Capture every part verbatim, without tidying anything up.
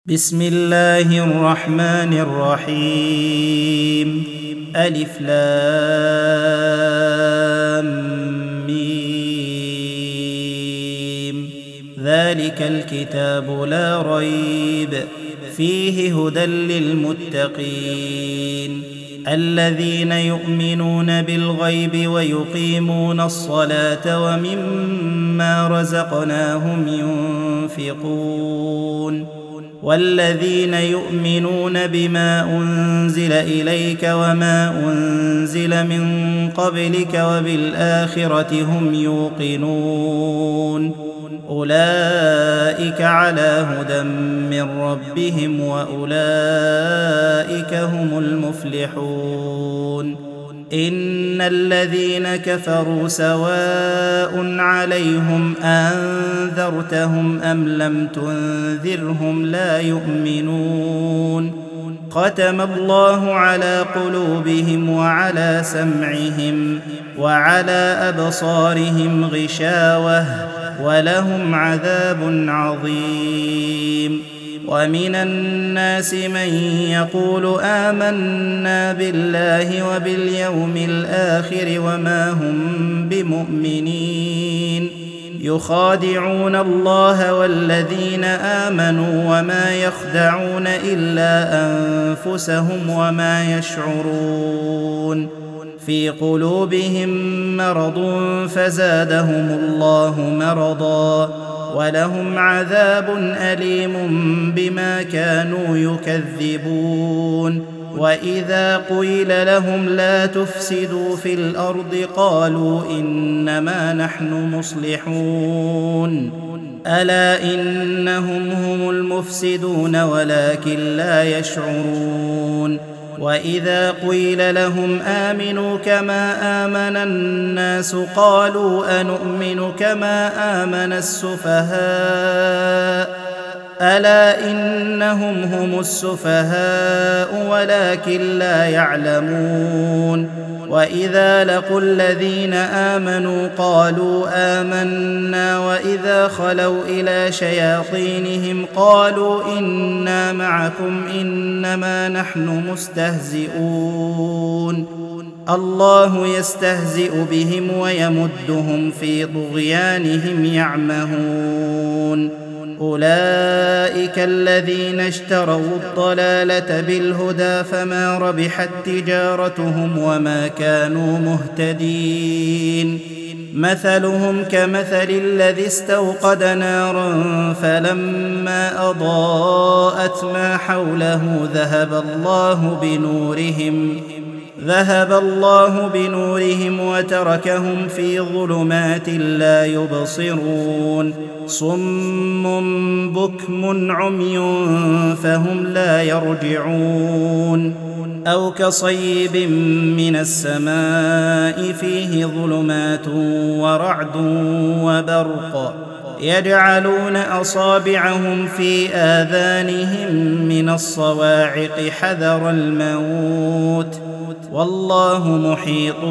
بسم الله الرحمن الرحيم. ألف لام ميم. ذلك الكتاب لا ريب فيه هدى للمتقين الذين يؤمنون بالغيب ويقيمون الصلاة ومما رزقناهم ينفقون والذين يؤمنون بما أنزل إليك وما أنزل من قبلك وبالآخرة هم يوقنون أولئك على هدى من ربهم وأولئك هم المفلحون. إن الذين كفروا سواء عليهم أنذرتهم أم لم تنذرهم لا يؤمنون. ختم الله على قلوبهم وعلى سمعهم وعلى أبصارهم غشاوة ولهم عذاب عظيم. ومن الناس من يقول آمنا بالله وباليوم الآخر وما هم بمؤمنين يخادعون الله والذين آمنوا وما يخدعون إلا أنفسهم وما يشعرون. في قلوبهم مرض فزادهم الله مرضا ولهم عذاب أليم بما كانوا يكذبون. وإذا قيل لهم لا تفسدوا في الأرض قالوا إنما نحن مصلحون ألا إنهم هم المفسدون ولكن لا يشعرون. وإذا قيل لهم آمنوا كما آمن الناس قالوا أنؤمن كما آمن السفهاء ألا إنهم هم السفهاء ولكن لا يعلمون. وإذا لقوا الذين آمنوا قالوا آمنا وإذا خلوا إلى شياطينهم قالوا إنا معكم إنما نحن مستهزئون. الله يستهزئ بهم ويمدهم في طغيانهم يعمهون. أولئك الذين اشتروا الضلالة بالهدى فما ربحت تجارتهم وما كانوا مهتدين. مثلهم كمثل الذي استوقد نارا فلما أضاءت ما حوله ذهب الله بنورهم ذهب الله بنورهم وتركهم في ظلمات لا يبصرون. صم بكم عمي فهم لا يرجعون. أو كصيب من السماء فيه ظلمات ورعد وبرق يجعلون أصابعهم في آذانهم من الصواعق حذر الموت والله محيط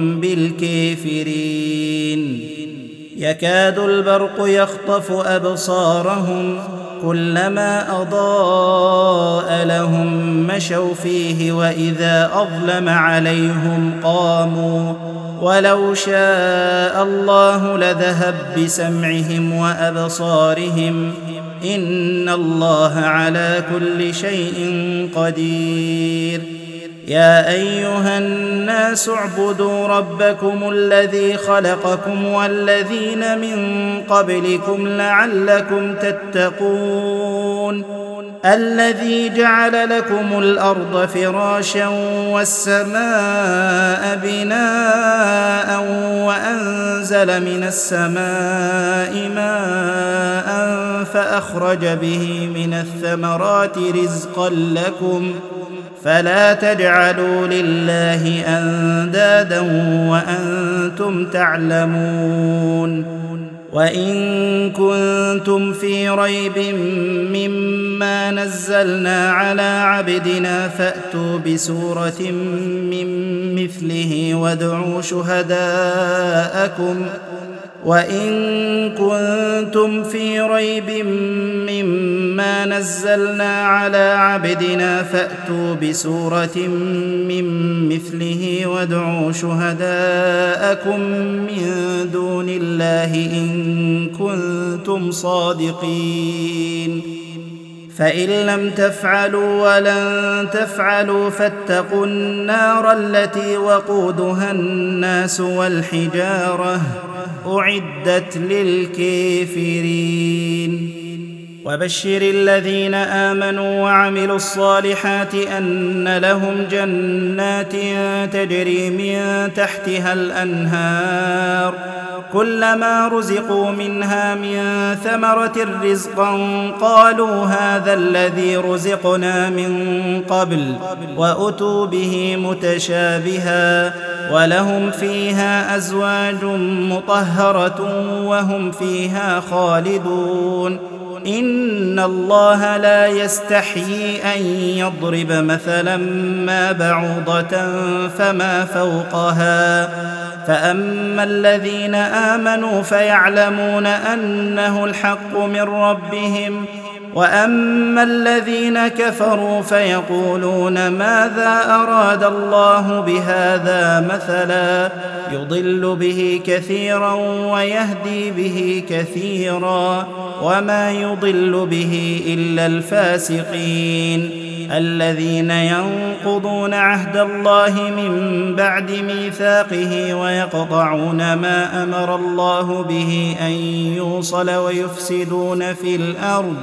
بالكافرين. يكاد البرق يخطف أبصارهم كلما أضاء لهم مشوا فيه وإذا أظلم عليهم قاموا ولو شاء الله لذهب بسمعهم وأبصارهم إن الله على كل شيء قدير. يا أيها الناس اعبدوا ربكم الذي خلقكم والذين من قبلكم لعلكم تتقون الذي جعل لكم الأرض فراشا والسماء بناء وأنزل من السماء ماء فأخرج به من الثمرات رزقا لكم فلا تجعلوا لله أندادا وأنتم تعلمون. وإن كنتم في ريب مما نزلنا على عبدنا فأتوا بسورة من مثله وادعوا شهداءكم وإن كنتم في ريب مما نزلنا على عبدنا فأتوا بسورة من مثله وادعوا شهداءكم من دون الله إن كنتم صادقين فإن لم تفعلوا ولن تفعلوا فاتقوا النار التي وقودها الناس والحجارة أعدت للكافرين وبشر الذين آمنوا وعملوا الصالحات أن لهم جنات تجري من تحتها الأنهار كلما رزقوا منها من ثمرة رزقا قالوا هذا الذي رزقنا من قبل وأتوا به متشابها ولهم فيها أزواج مطهرة وهم فيها خالدون إن الله لا يستحيي أن يضرب مثلا ما بعوضة فما فوقها فأما الذين آمنوا فيعلمون أنه الحق من ربهم وأما الذين كفروا فيقولون ماذا أراد الله بهذا مثلا يضل به كثيرا ويهدي به كثيرا وما يضل به إلا الفاسقين الذين ينقضون عهد الله من بعد ميثاقه ويقطعون ما أمر الله به أن يوصل ويفسدون في الأرض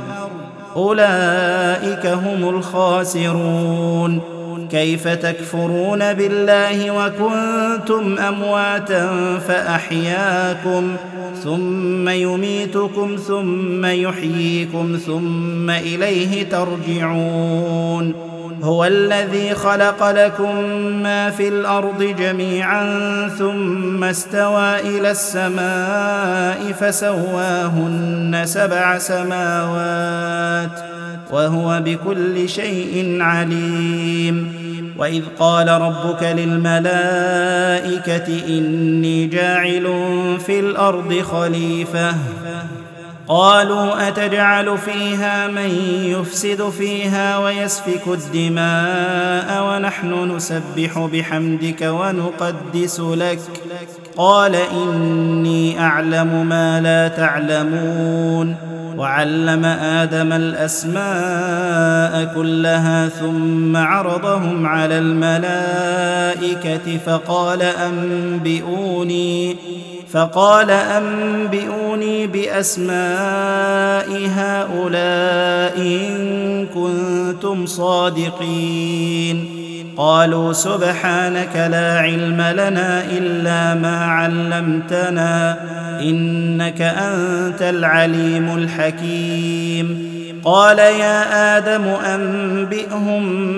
أولئك هم الخاسرون كيف تكفرون بالله وكنتم أمواتا فأحياكم ثم يميتكم ثم يحييكم ثم إليه ترجعون هو الذي خلق لكم ما في الأرض جميعا ثم استوى إلى السماء فسواهن سبع سماوات وهو بكل شيء عليم وإذ قال ربك للملائكة إني جاعل في الأرض خليفة قالوا أتجعل فيها من يفسد فيها ويسفك الدماء ونحن نسبح بحمدك ونقدس لك قال إني أعلم ما لا تعلمون وعلم آدم الأسماء كلها ثم عرضهم على الملائكة فقال أنبئوني فقال أنبئوني بأسماء هؤلاء إن كنتم صادقين قالوا سبحانك لا علم لنا إلا ما علمتنا إنك أنت العليم الحكيم قال يا آدم أنبئهم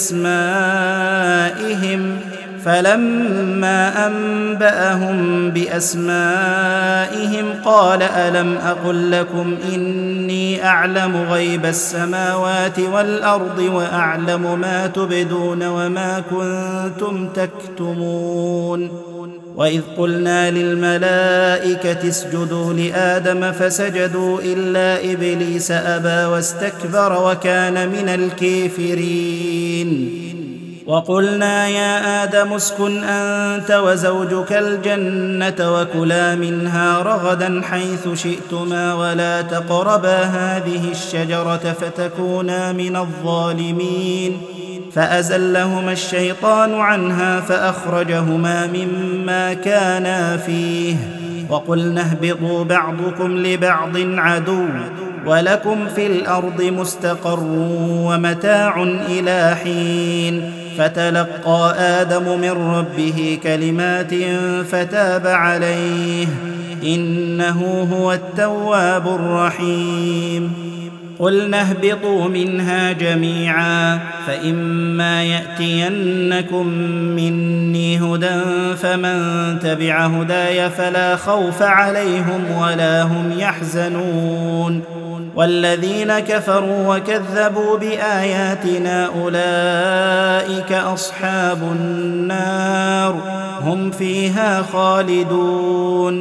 بأسمائهم فلما أنبأهم بأسمائهم قال ألم أقل لكم إني أعلم غيب السماوات والأرض وأعلم ما تبدون وما كنتم تكتمون وإذ قلنا للملائكة اسجدوا لآدم فسجدوا إلا إبليس أبى واستكبر وكان من الكافرين وقلنا يا آدم اسكن أنت وزوجك الجنة وكلا منها رغدا حيث شئتما ولا تقربا هذه الشجرة فتكونا من الظالمين فأزلهما الشيطان عنها فأخرجهما مما كانا فيه وقلنا اهبطوا بعضكم لبعض عدو ولكم في الأرض مستقر ومتاع إلى حين فتلقى آدم من ربه كلمات فتاب عليه إنه هو التواب الرحيم قلنا اهبطوا منها جميعا فإما يأتينكم مني هدى فمن تبع هداي فلا خوف عليهم ولا هم يحزنون والذين كفروا وكذبوا بآياتنا أولئك أصحاب النار هم فيها خالدون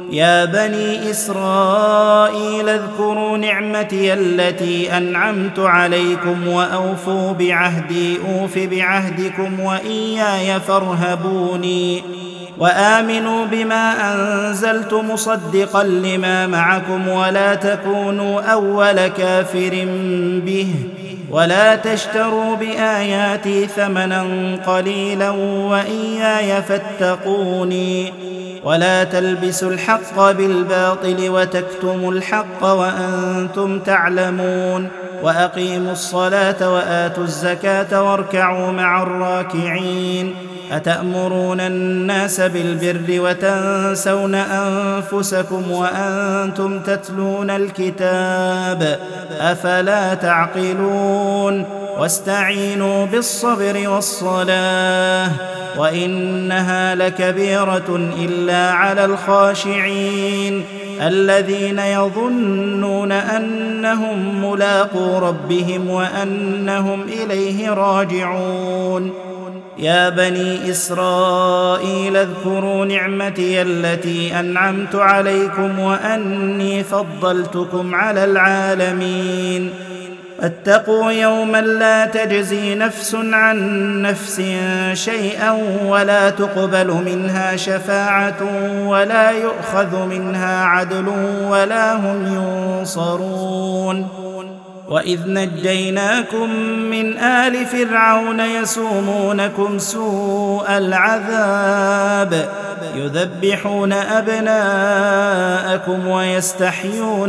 يا بني إسرائيل اذكروا نعمتي التي أنعمت عليكم وأوفوا بعهدي أوف بعهدكم وإياي فارهبوني وآمنوا بما أنزلت مصدقا لما معكم ولا تكونوا أول كافر به ولا تشتروا بآياتي ثمنا قليلا وإياي فاتقوني ولا تلبسوا الحق بالباطل وتكتموا الحق وأنتم تعلمون وأقيموا الصلاة وآتوا الزكاة واركعوا مع الراكعين أتأمرون الناس بالبر وتنسون أنفسكم وأنتم تتلون الكتاب أفلا تعقلون واستعينوا بالصبر والصلاة وإنها لكبيرة إلا على الخاشعين الذين يظنون أنهم ملاقو ربهم وأنهم إليه راجعون يا بني إسرائيل اذكروا نعمتي التي أنعمت عليكم وأني فضلتكم على العالمين اتقوا يوما لا تجزي نفس عن نفس شيئا ولا تقبل منها شفاعة ولا يؤخذ منها عدل ولا هم ينصرون وإذ نجيناكم من آل فرعون يسومونكم سوء العذاب يذبحون أبناءكم ويستحيون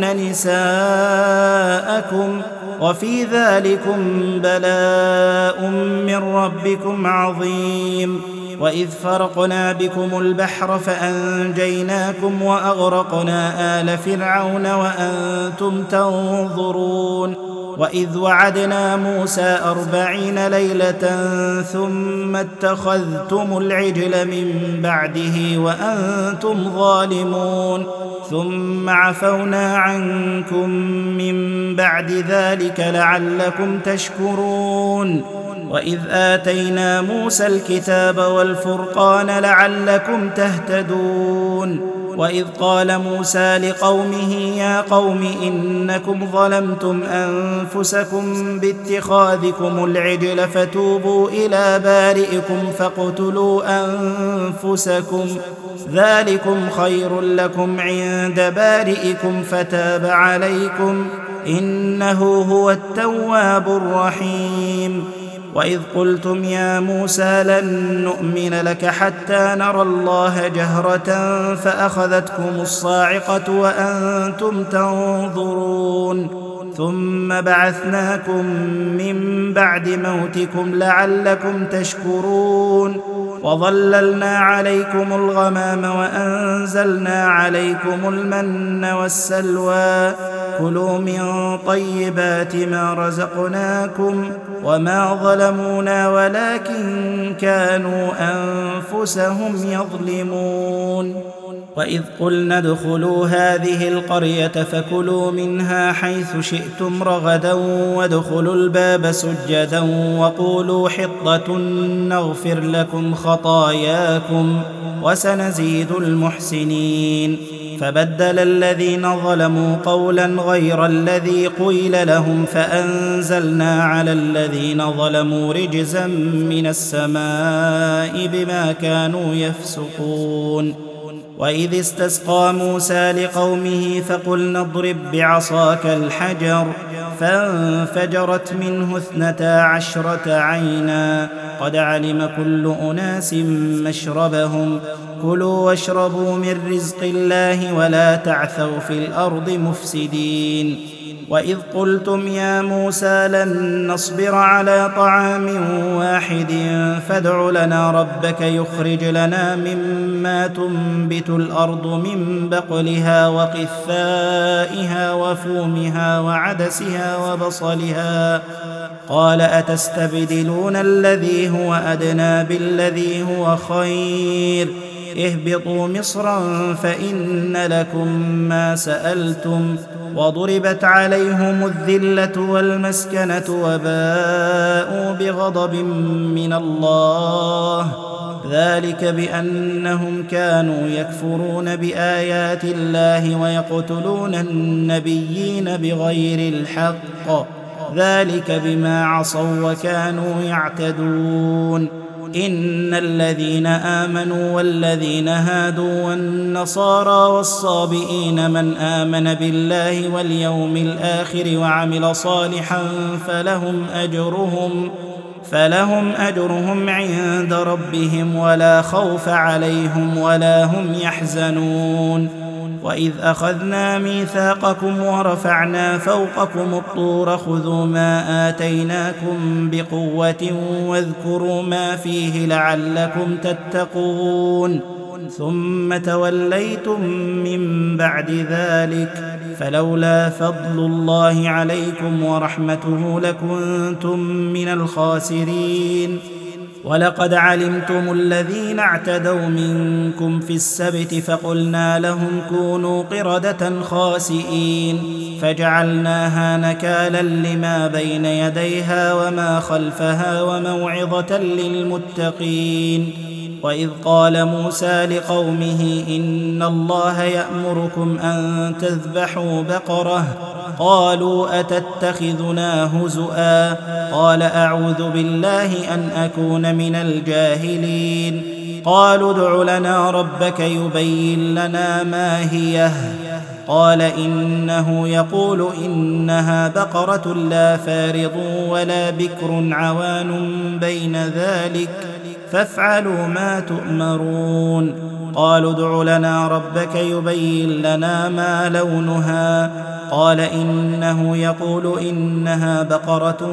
نساءكم وفي ذلكم بلاء من ربكم عظيم وإذ فرقنا بكم البحر فأنجيناكم وأغرقنا آل فرعون وأنتم تنظرون وإذ وعدنا موسى أربعين ليلة ثم اتخذتم العجل من بعده وأنتم ظالمون ثم عفونا عنكم من بعد ذلك لعلكم تشكرون وإذ آتينا موسى الكتاب والفرقان لعلكم تهتدون وإذ قال موسى لقومه يا قوم إنكم ظلمتم أنفسكم باتخاذكم العجل فتوبوا إلى بارئكم فاقتلوا أنفسكم ذلكم خير لكم عند بارئكم فتاب عليكم إنه هو التواب الرحيم وإذ قلتم يا موسى لن نؤمن لك حتى نرى الله جهرة فأخذتكم الصاعقة وأنتم تنظرون ثم بعثناكم من بعد موتكم لعلكم تشكرون وظللنا عليكم الغمام وأنزلنا عليكم المن والسلوى كلوا من طيبات ما رزقناكم وما ظلمونا ولكن كانوا أنفسهم يظلمون وإذ قلنا ادخلوا هذه القرية فكلوا منها حيث شئتم رغدا وادخلوا الباب سجدا وقولوا حطة نغفر لكم خطاياكم وسنزيد المحسنين فبدل الذين ظلموا قولا غير الذي قيل لهم فأنزلنا على الذين ظلموا رجزا من السماء بما كانوا يفسقون وإذ استسقى موسى لقومه فقلنا اضرب بعصاك الحجر فانفجرت منه اثنتا عشرة عينا قد علم كل أناس مشربهم كلوا واشربوا من رزق الله ولا تعثوا في الأرض مفسدين وإذ قلتم يا موسى لن نصبر على طعام واحد فادع لنا ربك يخرج لنا مما تنبت الأرض من بقلها وقثائها وفومها وعدسها وبصلها قال أتستبدلون الذي هو أدنى بالذي هو خير اهبطوا مصرا فإن لكم ما سألتم وضربت عليهم الذلة والمسكنة وباءوا بغضب من الله ذلك بأنهم كانوا يكفرون بآيات الله ويقتلون النبيين بغير الحق ذلك بما عصوا وكانوا يعتدون إن الذين آمنوا والذين هادوا والنصارى والصابئين من آمن بالله واليوم الآخر وعمل صالحا فلهم أجرهم فلهم أجرهم عند ربهم ولا خوف عليهم ولا هم يحزنون وإذ أخذنا ميثاقكم ورفعنا فوقكم الطور خذوا ما آتيناكم بقوة واذكروا ما فيه لعلكم تتقون ثم توليتم من بعد ذلك فلولا فضل الله عليكم ورحمته لكنتم من الخاسرين ولقد علمتم الذين اعتدوا منكم في السبت فقلنا لهم كونوا قردة خاسئين فجعلناها نكالا لما بين يديها وما خلفها وموعظة للمتقين وإذ قال موسى لقومه إن الله يأمركم أن تذبحوا بقرة قالوا أتتخذنا هزؤا قال أعوذ بالله أن أكون من الجاهلين قالوا ادع لنا ربك يبين لنا ما هي قال إنه يقول إنها بقرة لا فارض ولا بكر عوان بين ذلك فافعلوا ما تؤمرون قالوا ادع لنا ربك يبين لنا ما لونها قال إنه يقول إنها بقرة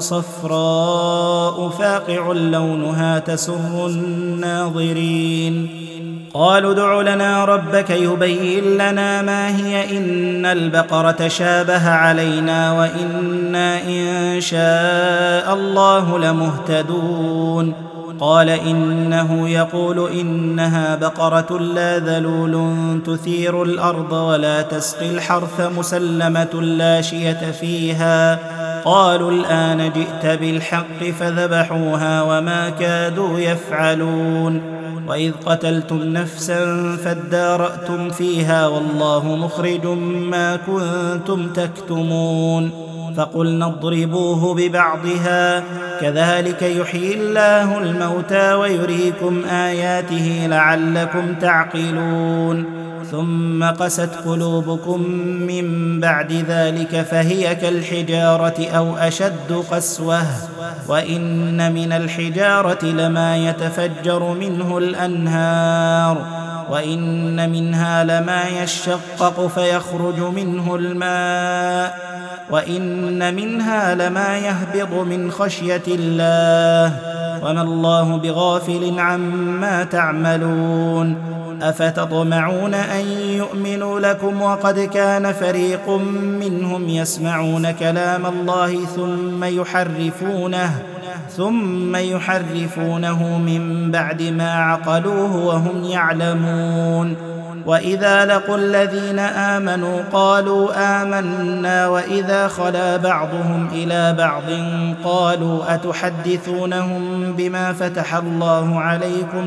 صفراء فاقع لونها تسر الناظرين قالوا ادع لنا ربك يبين لنا ما هي إن البقرة شابه علينا وإنا إن شاء الله لمهتدون قال إنه يقول إنها بقرة لا ذلول تثير الأرض ولا تسقي الحرث مسلمة لا شية فيها قالوا الآن جئت بالحق فذبحوها وما كادوا يفعلون وإذ قتلتم نفسا فادارأتم فيها والله مخرج ما كنتم تكتمون فقلنا اضربوه ببعضها كذلك يحيي الله الموتى ويريكم آياته لعلكم تعقلون ثم قست قلوبكم من بعد ذلك فهي كالحجارة أو أشد قسوة وإن من الحجارة لما يتفجر منه الأنهار وإن منها لما يشقق فيخرج منه الماء وإن منها لما يهبط من خشية الله وما الله بغافل عما تعملون أفتطمعون أن يؤمنوا لكم وقد كان فريق منهم يسمعون كلام الله ثم يحرفونه ثم يحرفونه من بعد ما عقلوه وهم يعلمون وإذا لقوا الذين آمنوا قالوا آمنا وإذا خلا بعضهم إلى بعض قالوا أتحدثونهم بما فتح الله عليكم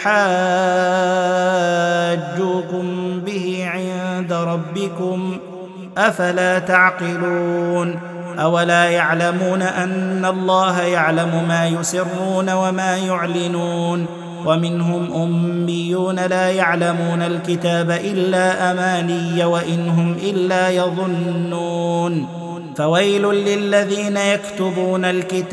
ليحاجوكم به عند ربكم أفلا تعقلون أولا يعلمون أن الله يعلم ما يسرون وما يعلنون ومنهم أميون لا يعلمون الكتاب إلا أماني وإن هم إلا يظنون فويل للذين يكتبون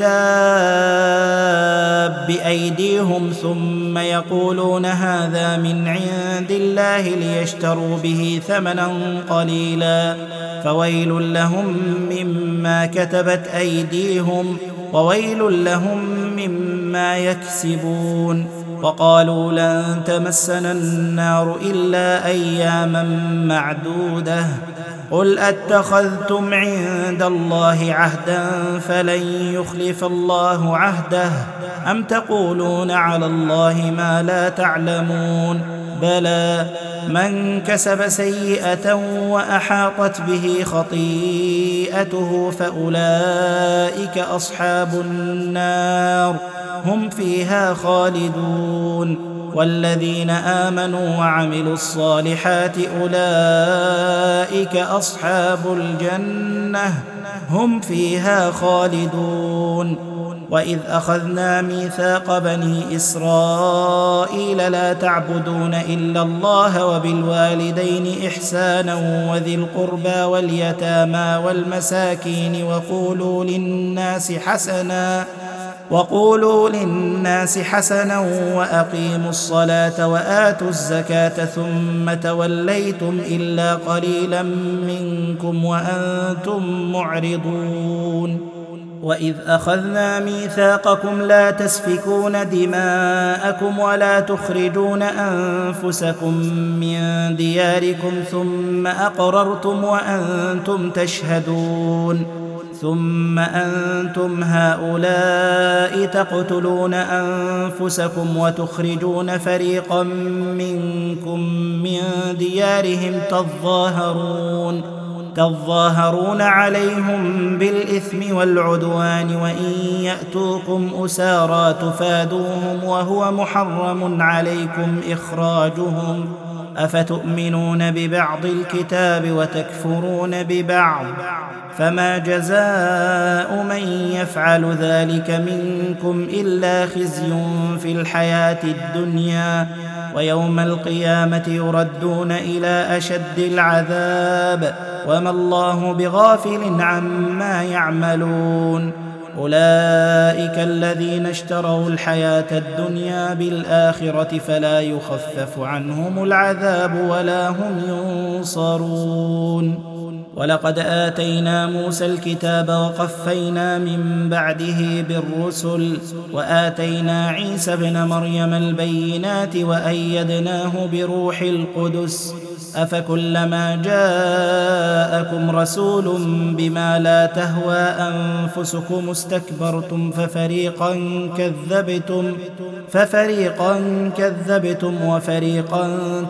الكتاب بأيديهم ثم يقولون هذا من عند الله ليشتروا به ثمنا قليلا فويل لهم مما كتبت أيديهم وويل لهم مما يكسبون وقالوا لن تمسنا النار إلا أياما معدودة قل أتخذتم عند الله عهدا فلن يخلف الله عهده أم تقولون على الله ما لا تعلمون بلى من كسب سيئة وأحاطت به خطيئته فأولئك أصحاب النار هم فيها خالدون والذين آمنوا وعملوا الصالحات أولئك أصحاب الجنة هم فيها خالدون وإذ أخذنا ميثاق بني إسرائيل لا تعبدون إلا الله وبالوالدين إحسانا وذي القربى واليتامى والمساكين وقولوا للناس حسنا وقولوا للناس حسنا وأقيموا الصلاة وآتوا الزكاة ثم توليتم إلا قليلا منكم وأنتم معرضون وإذ أخذنا ميثاقكم لا تسفكون دماءكم ولا تخرجون أنفسكم من دياركم ثم أقررتم وأنتم تشهدون ثم أنتم هؤلاء تقتلون أنفسكم وتخرجون فريقا منكم من ديارهم تظاهرون تظاهرون عليهم بالإثم والعدوان وإن يأتوكم أسارى تفادوهم وهو محرم عليكم إخراجهم أفتؤمنون ببعض الكتاب وتكفرون ببعض فما جزاء من يفعل ذلك منكم إلا خزي في الحياة الدنيا ويوم القيامة يردون إلى أشد العذاب وما الله بغافل عما يعملون أولئك الذين اشتروا الحياة الدنيا بالآخرة فلا يخفف عنهم العذاب ولا هم ينصرون ولقد آتينا موسى الكتاب وقفينا من بعده بالرسل وآتينا عيسى ابن مريم البينات وأيدناه بروح القدس أفكلما جاءكم رسول بما لا تهوى أنفسكم استكبرتم ففريقا كذبتم ففريقا كذبتم وفريقا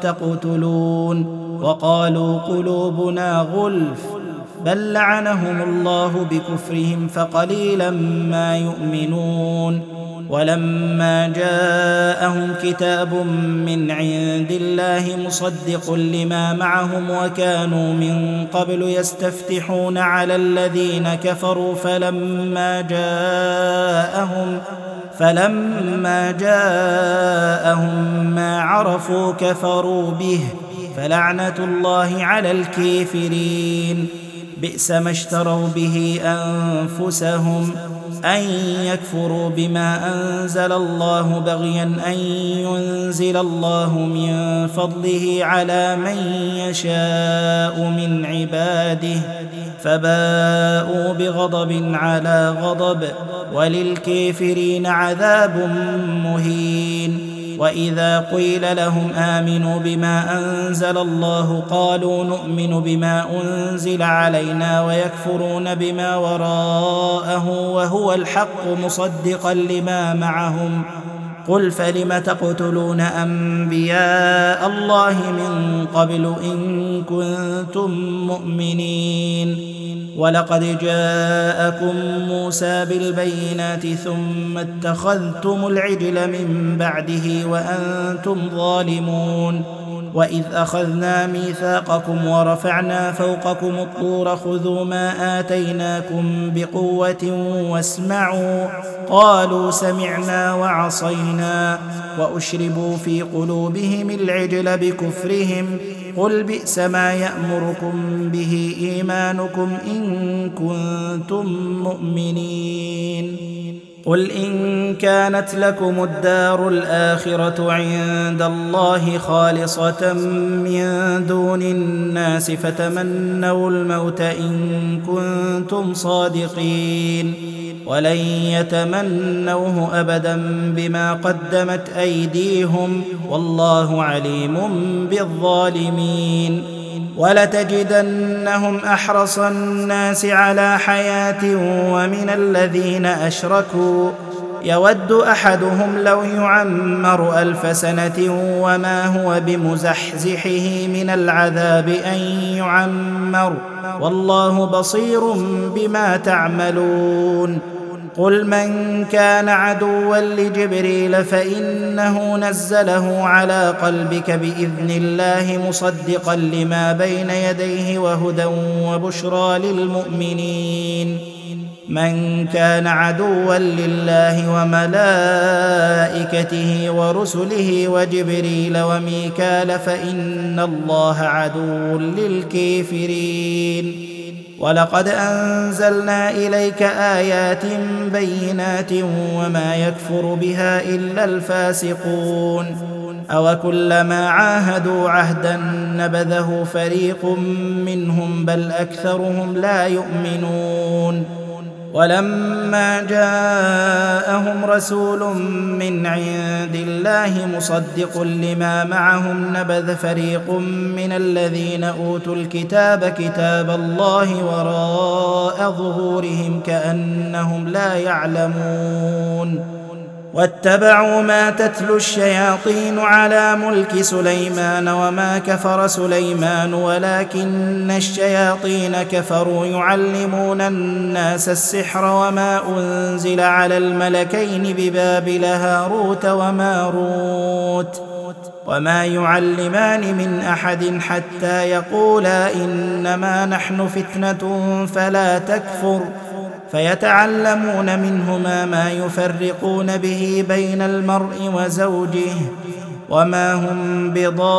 تقتلون وقالوا قلوبنا غلف بل لعنهم الله بكفرهم فقليلا ما يؤمنون ولما جاءهم كتاب من عند الله مصدق لما معهم وكانوا من قبل يستفتحون على الذين كفروا فلما جاءهم فلما جاءهم ما عرفوا كفروا به فلعنة الله على الكافرين بئس ما اشتروا به أنفسهم أن يكفروا بما أنزل الله بغيا أن ينزل الله من فضله على من يشاء من عباده فباءوا بغضب على غضب وللكافرين عذاب مهين وإذا قيل لهم آمنوا بما أنزل الله قالوا نؤمن بما أنزل علينا ويكفرون بما وراءه وهو الحق مصدقا لما معهم قل فلم تقتلون أنبياء الله من قبل إن كنتم مؤمنين ولقد جاءكم موسى بالبينات ثم اتخذتم العجل من بعده وأنتم ظالمون وإذ أخذنا ميثاقكم ورفعنا فوقكم الطور خذوا ما آتيناكم بقوة واسمعوا قالوا سمعنا وعصينا وأشربوا في قلوبهم العجل بكفرهم قل بئس ما يأمركم به إيمانكم إن كنتم مؤمنين قل إن كانت لكم الدار الآخرة عند الله خالصة من دون الناس فتمنوا الموت إن كنتم صادقين ولن يتمنوه أبدا بما قدمت أيديهم والله عليم بالظالمين ولتجدنهم أحرص الناس على حياة ومن الذين أشركوا يود أحدهم لو يعمر ألف سنة وما هو بمزحزحه من العذاب أن يعمر والله بصير بما تعملون قل من كان عدوا لجبريل فإنه نزله على قلبك بإذن الله مصدقا لما بين يديه وهدى وبشرى للمؤمنين من كان عدوا لله وملائكته ورسله وجبريل وميكال فإن الله عدو للكافرين ولقد أنزلنا إليك آيات بينات وما يكفر بها إلا الفاسقون أوكلما عاهدوا عهدا نبذه فريق منهم بل أكثرهم لا يؤمنون ولما جاءهم رسول من عند الله مصدق لما معهم نبذ فريق من الذين أوتوا الكتاب كتاب الله وراء ظهورهم كأنهم لا يعلمون واتبعوا ما تتلو الشياطين على ملك سليمان وما كفر سليمان ولكن الشياطين كفروا يعلمون الناس السحر وما أنزل على الملكين ببابل هاروت وماروت وما يعلمان من أحد حتى يقولا إنما نحن فتنة فلا تكفر فيتعلمون منهما ما يفرقون به بين المرء وزوجه وما هم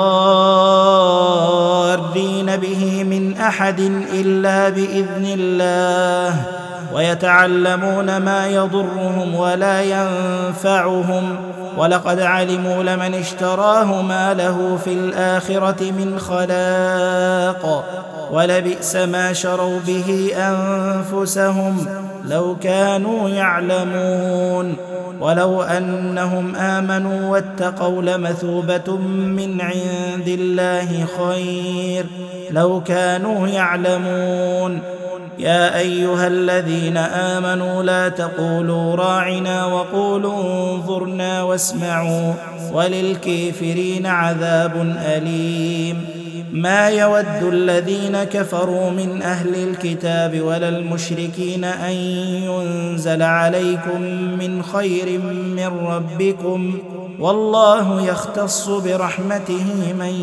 بضارين به من أحد إلا بإذن الله ويتعلمون ما يضرهم ولا ينفعهم ولقد علموا لمن اشتراه ما له في الآخرة من خلاق ولبئس ما شروا به أنفسهم لو كانوا يعلمون ولو أنهم آمنوا واتقوا لمثوبة من عند الله خير لو كانوا يعلمون يا أيها الذين آمنوا لا تقولوا راعنا وقولوا انظرنا واسمعوا وللكافرين عذاب أليم ما يود الذين كفروا من أهل الكتاب ولا المشركين أن ينزل عليكم من خير من ربكم والله يختص برحمته من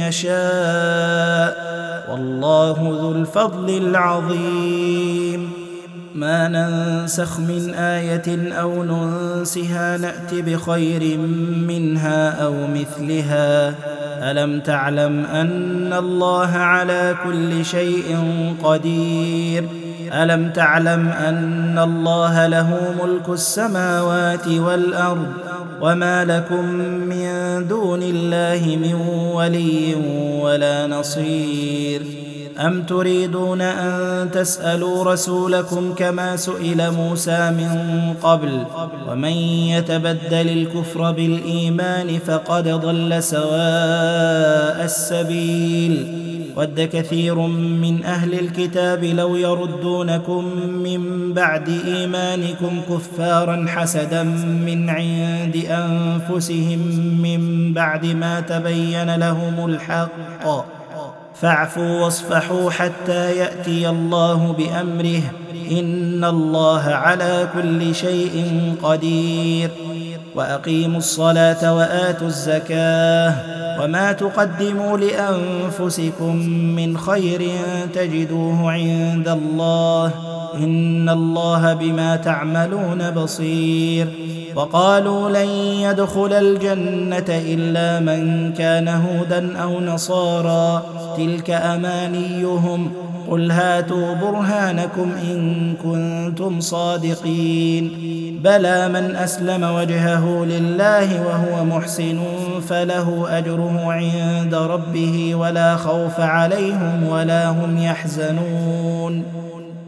يشاء والله ذو الفضل العظيم ما ننسخ من آية أو ننسها نأت بخير منها أو مثلها ألم تعلم أن الله على كل شيء قدير ألم تعلم أن الله له ملك السماوات والأرض وما لكم من دون الله من ولي ولا نصير أم تريدون أن تسألوا رسولكم كما سئل موسى من قبل ومن يتبدل الكفر بالإيمان فقد ضل سواء السبيل ود كثير من أهل الكتاب لو يردونكم من بعد إيمانكم كفارا حسدا من عند أنفسهم من بعد ما تبين لهم الحق فاعفوا واصفحوا حتى يأتي الله بأمره إن الله على كل شيء قدير وأقيموا الصلاة وآتوا الزكاة وما تقدموا لأنفسكم من خير تجدوه عند الله إن الله بما تعملون بصير وقالوا لن يدخل الجنة إلا من كان هودا أو نصارى تلك أمانيهم قل هاتوا برهانكم إن كنتم صادقين بلى من أسلم وجهه لله وهو محسن فله أجره عند ربه ولا خوف عليهم ولا هم يحزنون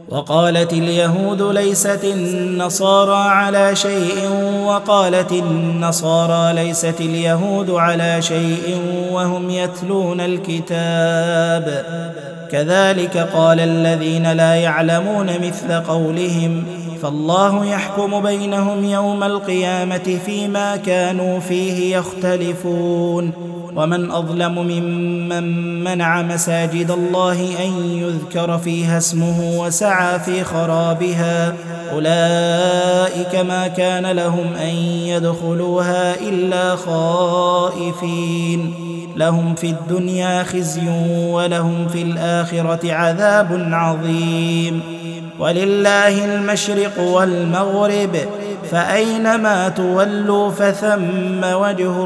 وقالت اليهود ليست النصارى على شيء وقالت النصارى ليست اليهود على شيء وهم يتلون الكتاب كذلك قال الذين لا يعلمون مثل قولهم فالله يحكم بينهم يوم القيامة فيما كانوا فيه يختلفون ومن أظلم ممن منع مساجد الله أن يذكر فيها اسمه وسعى في خرابها أولئك ما كان لهم أن يدخلوها إلا خائفين لهم في الدنيا خزي ولهم في الآخرة عذاب عظيم ولله المشرق والمغرب فأينما تولوا فثم وجه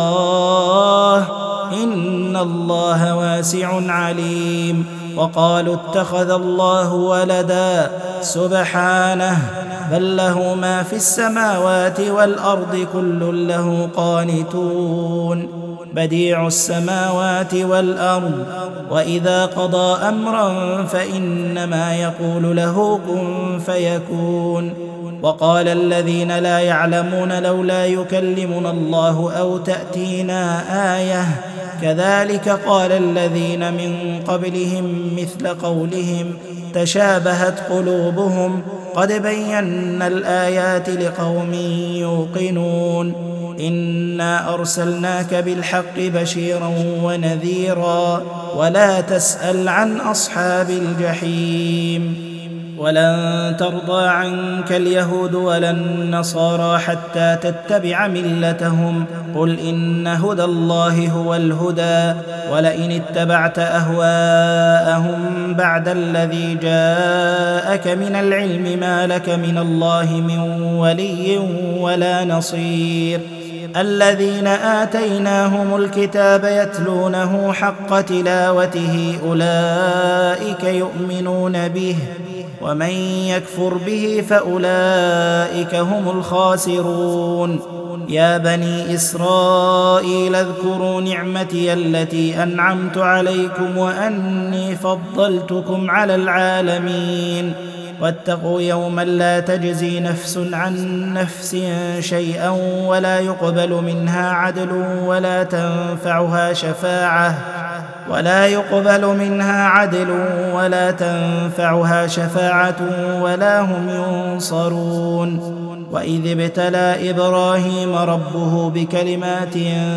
الله إن الله واسع عليم وقالوا اتخذ الله ولدا سبحانه بل له ما في السماوات والأرض كل له قانتون بديع السماوات والأرض وإذا قضى أمرا فإنما يقول له كن فيكون وقال الذين لا يعلمون لولا يكلمنا الله أو تأتينا آية كذلك قال الذين من قبلهم مثل قولهم تشابهت قلوبهم قد بينا الآيات لقوم يوقنون إنا أرسلناك بالحق بشيرا ونذيرا ولا تسأل عن أصحاب الجحيم ولن ترضى عنك اليهود ولا النصارى حتى تتبع ملتهم قل إن هدى الله هو الهدى ولئن اتبعت أهواءهم بعد الذي جاءك من العلم ما لك من الله من ولي ولا نصير الذين آتيناهم الكتاب يتلونه حق تلاوته أولئك يؤمنون به ومن يكفر به فأولئك هم الخاسرون يا بني إسرائيل اذكروا نعمتي التي أنعمت عليكم وأني فضلتكم على العالمين واتقوا يوما لا تجزي نفس عن نفس شيئا ولا يقبل منها عدل ولا تنفعها شفاعة ولا يقبل منها عدل ولا تنفعها شفاعة ولا هم ينصرون وإذ ابتلى إبراهيم ربه بكلمات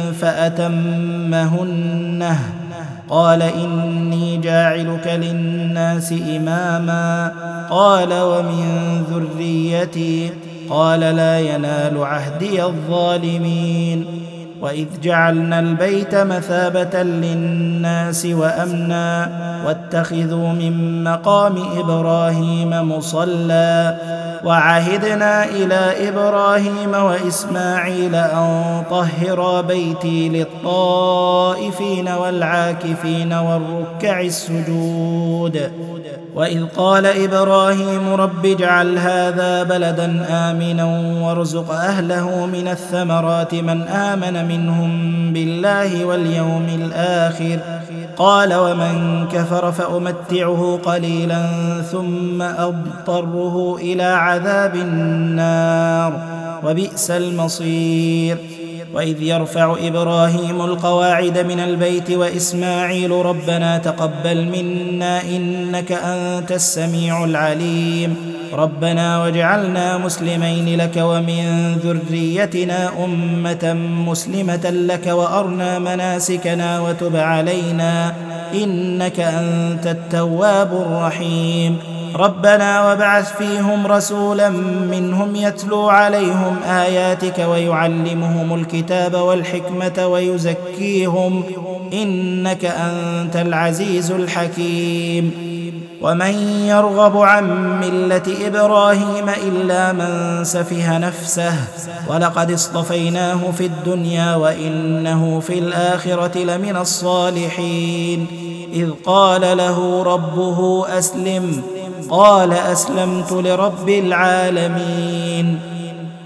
فأتمهن قال إني جاعلك للناس إماما قال ومن ذريتي قال لا ينال عهدي الظالمين وإذ جعلنا البيت مثابة للناس وأمنا واتخذوا من مقام إبراهيم مصلى وعهدنا إلى إبراهيم وإسماعيل أن طهرا بيتي للطائفين والعاكفين والركع السجود وإذ قال إبراهيم رب اجعل هذا بلدا آمنا وارزق أهله من الثمرات من آمن منهم بالله واليوم الآخر قال ومن كفر فأمتعه قليلا ثم أضطره إلى عذاب النار وبئس المصير وإذ يرفع إبراهيم القواعد من البيت وإسماعيل ربنا تقبل منا إنك أنت السميع العليم ربنا واجعلنا مسلمين لك ومن ذريتنا أمة مسلمة لك وأرنا مناسكنا وتب علينا إنك أنت التواب الرحيم ربنا وابعث فيهم رسولا منهم يتلو عليهم آياتك ويعلمهم الكتاب والحكمة ويزكيهم إنك أنت العزيز الحكيم ومن يرغب عن ملة إبراهيم إلا من سفه نفسه ولقد اصطفيناه في الدنيا وإنه في الآخرة لمن الصالحين إذ قال له ربه أسلم قال أسلمت لرب العالمين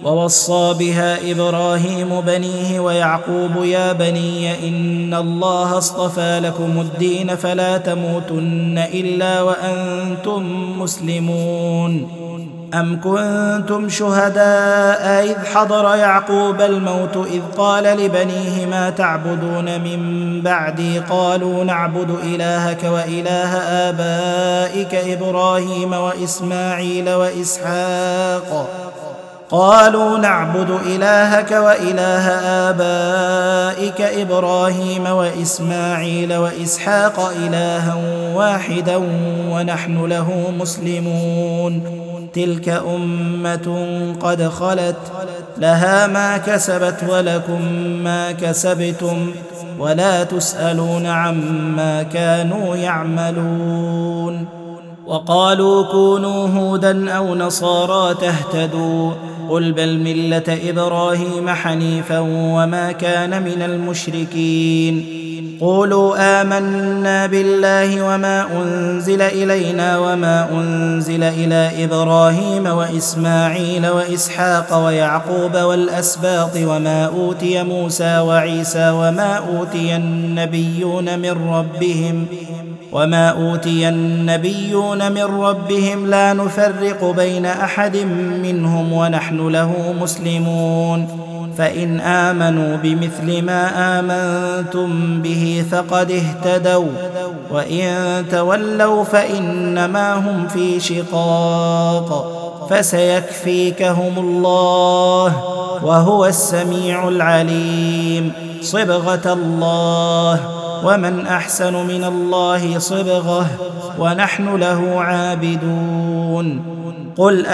ووصى بها إبراهيم بنيه ويعقوب يا بني إن الله اصطفى لكم الدين فلا تموتن إلا وأنتم مسلمون. أم كنتم شهداء إذ حضر يعقوب الموت إذ قال لبنيه ما تعبدون من بعدي قالوا نعبد إلهك وإله آبائك إبراهيم وإسماعيل وإسحاق قالوا نعبد إلهك وإله آبائك إبراهيم وإسماعيل وإسحاق إلها واحدا ونحن له مسلمون. تلك أمة قد خلت لها ما كسبت ولكم ما كسبتم ولا تسألون عما كانوا يعملون. وقالوا كونوا هودا أو نصارى تهتدوا قل بل ملة إبراهيم حنيفا وما كان من المشركين. قولوا آمنا بالله وما أنزل إلينا وما أنزل إلى إبراهيم وإسماعيل وإسحاق ويعقوب والأسباط وما أوتي موسى وعيسى وما أوتي النبيون من ربهم وما أوتي النبيون من ربهم لا نفرق بين أحد منهم ونحن له مسلمون. فإن آمنوا بمثل ما آمنتم به فقد اهتدوا وإن تولوا فإنما هم في شقاق فسيكفيكهم الله وهو السميع العليم. صبغة الله ومن أحسن من الله صبغة ونحن له عابدون. قل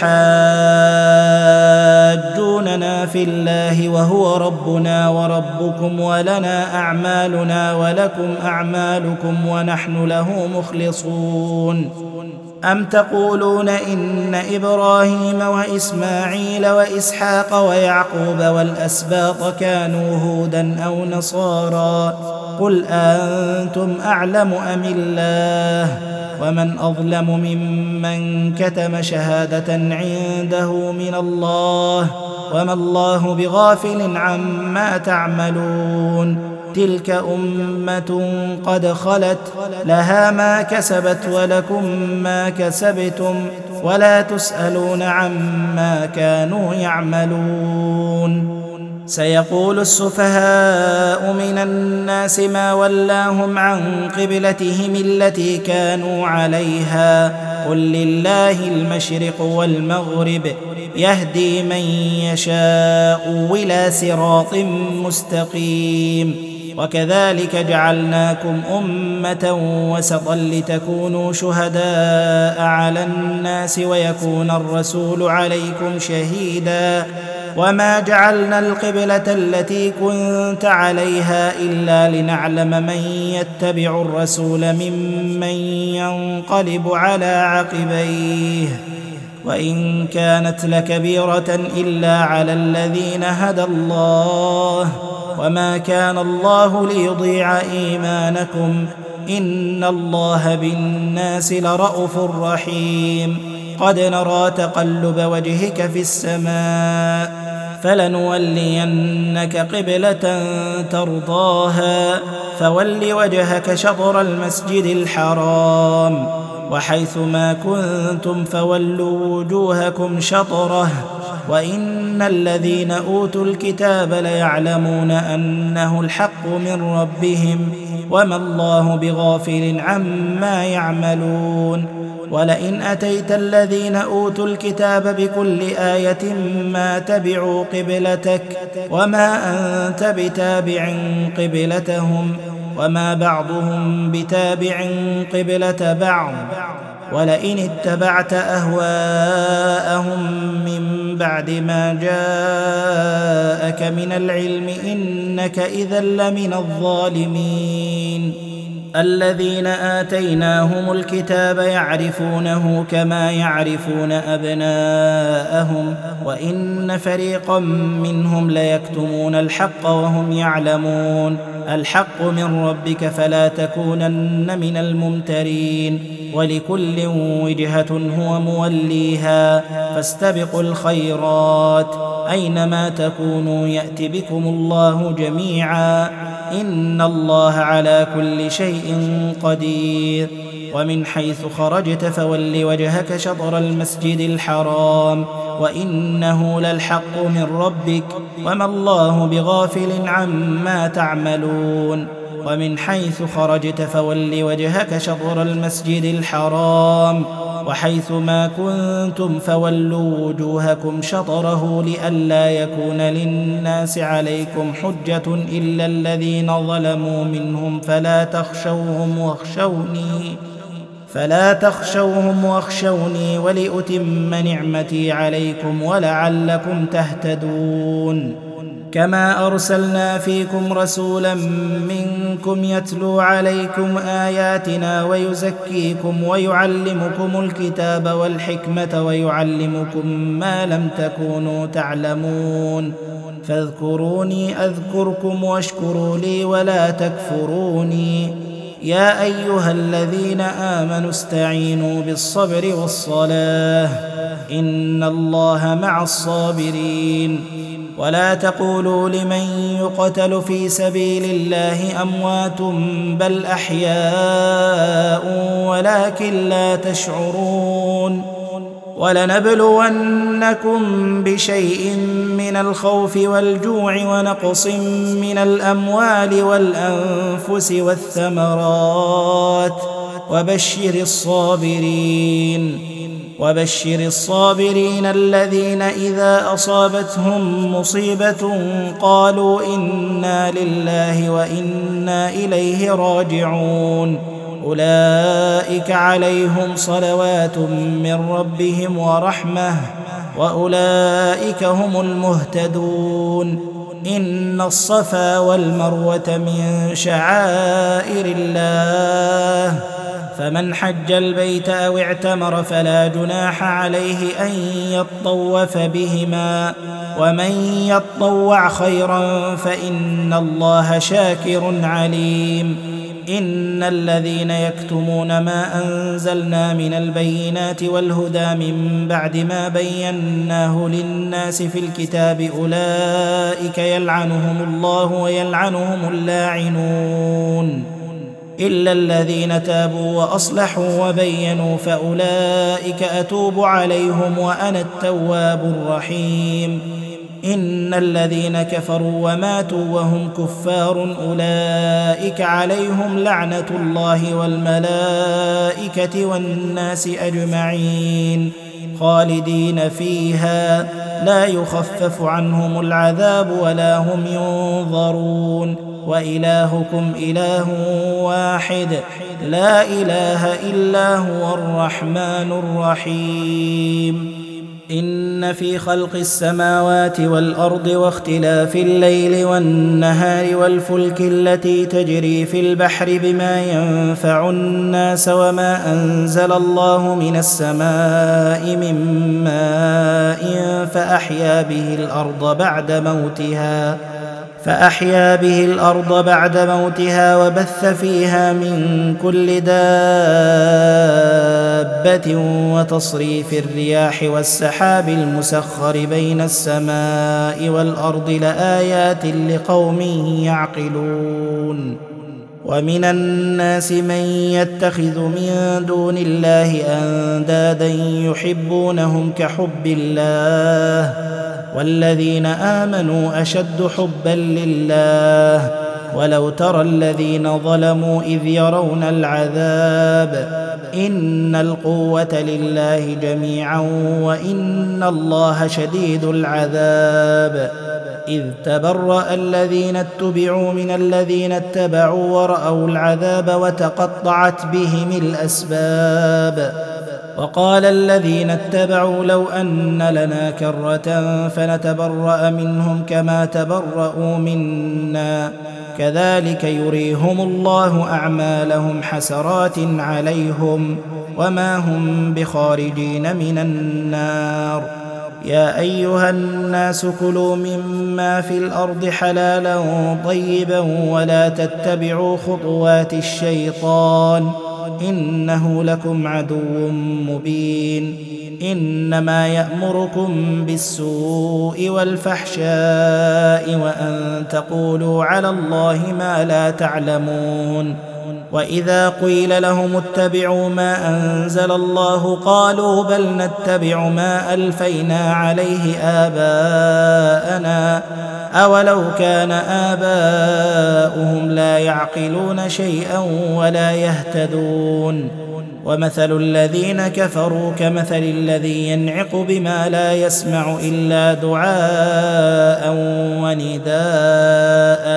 أتحاجوننا في الله وهو ربنا وربكم ولنا أعمالنا ولكم أعمالكم ونحن له مخلصون. أم تقولون إن إبراهيم وإسماعيل وإسحاق ويعقوب والأسباط كانوا هودا أو نصارى قل أنتم أعلم أم الله ومن أظلم ممن كتم شهادة عنده من الله وما الله بغافل عما تعملون. تلك أمة قد خلت لها ما كسبت ولكم ما كسبتم ولا تسألون عما كانوا يعملون. سيقول السفهاء من الناس ما ولاهم عن قبلتهم التي كانوا عليها قل لله المشرق والمغرب يهدي من يشاء إلى صراط مستقيم. وكذلك جعلناكم أمة وسطا لتكونوا شهداء على الناس ويكون الرسول عليكم شهيدا وما جعلنا القبلة التي كنت عليها إلا لنعلم من يتبع الرسول ممن ينقلب على عقبيه وإن كانت لكبيرة إلا على الذين هدى الله وما كان الله ليضيع إيمانكم إن الله بالناس لرءوف رحيم. قد نرى تقلب وجهك في السماء فلنولينك قبلة ترضاها فول وجهك شطر المسجد الحرام وحيث ما كنتم فولوا وجوهكم شطره وإن الذين أوتوا الكتاب ليعلمون أنه الحق من ربهم وما الله بغافل عما يعملون. ولئن أتيت الذين أوتوا الكتاب بكل آية ما تبعوا قبلتك وما أنت بتابع قبلتهم وما بعضهم بتابع قبلة بعض ولئن اتبعت أهواءهم من بعد ما جاءك من العلم إنك إذا لمن الظالمين. الذين آتيناهم الكتاب يعرفونه كما يعرفون أبناءهم وإن فريقا منهم ليكتمون الحق وهم يعلمون. الحق من ربك فلا تكونن من الممترين. ولكل وجهة هو موليها فاستبقوا الخيرات أينما تكونوا يأت بكم الله جميعا إن الله على كل شيء قدير ومن حيث خرجت فول وجهك شطر المسجد الحرام وإنه للحق من ربك وما الله بغافل عما تعملون ومن حيث خرجت فول وجهك شطر المسجد الحرام وحيث ما كنتم فولوا وجوهكم شطره لئلا يكون للناس عليكم حجة إلا الذين ظلموا منهم فلا تخشوهم واخشوني فلا تخشوهم واخشوني ولأتم نعمتي عليكم ولعلكم تهتدون كما أرسلنا فيكم رسولا منكم يتلو عليكم آياتنا ويزكيكم ويعلمكم الكتاب والحكمة ويعلمكم ما لم تكونوا تعلمون فاذكروني أذكركم واشكروا لي ولا تكفروني يا أيها الذين آمنوا استعينوا بالصبر والصلاة إن الله مع الصابرين ولا تقولوا لمن يقتل في سبيل الله أموات بل أحياء ولكن لا تشعرون ولنبلونكم بشيء من الخوف والجوع ونقص من الأموال والأنفس والثمرات وبشر الصابرين وبشر الصابرين الذين إذا أصابتهم مصيبة قالوا إنا لله وإنا إليه راجعون أولئك عليهم صلوات من ربهم ورحمة وأولئك هم المهتدون إن الصفا والمروة من شعائر الله فمن حج البيت أو اعتمر فلا جناح عليه أن يطوف بهما ومن يطوع خيرا فإن الله شاكر عليم إن الذين يكتمون ما أنزلنا من البينات والهدى من بعد ما بيناه للناس في الكتاب أولئك يلعنهم الله ويلعنهم اللاعنون إلا الذين تابوا وأصلحوا وبينوا فأولئك أتوب عليهم وأنا التواب الرحيم إن الذين كفروا وماتوا وهم كفار أولئك عليهم لعنة الله والملائكة والناس أجمعين خالدين فيها لا يخفف عنهم العذاب ولا هم ينظرون وإلهكم إله واحد لا إله إلا هو الرحمن الرحيم إن في خلق السماوات والأرض واختلاف الليل والنهار والفلك التي تجري في البحر بما ينفع الناس وما أنزل الله من السماء من ماء فأحيا به الأرض بعد موتها فأحيا به الأرض بعد موتها وبث فيها من كل دابة وتصريف الرياح والسحاب المسخر بين السماء والأرض لآيات لقوم يعقلون ومن الناس من يتخذ من دون الله أندادا يحبونهم كحب الله والذين آمنوا أشد حبا لله ولو ترى الذين ظلموا إذ يرون العذاب إن القوة لله جميعا وإن الله شديد العذاب إذ تبرأ الذين اتبعوا من الذين اتبعوا ورأوا العذاب وتقطعت بهم الأسباب وقال الذين اتبعوا لو أن لنا كرة فنتبرأ منهم كما تبرأوا منا كذلك يريهم الله أعمالهم حسرات عليهم وما هم بخارجين من النار يا أيها الناس كلوا مما في الأرض حلالا طيبا ولا تتبعوا خطوات الشيطان إنه لكم عدو مبين إنما يأمركم بالسوء والفحشاء وأن تقولوا على الله ما لا تعلمون وإذا قيل لهم اتبعوا ما أنزل الله قالوا بل نتبع ما ألفينا عليه آباءنا أولو كان آباؤهم لا يعقلون شيئا ولا يهتدون ومثل الذين كفروا كمثل الذي ينعق بما لا يسمع إلا دعاء ونداء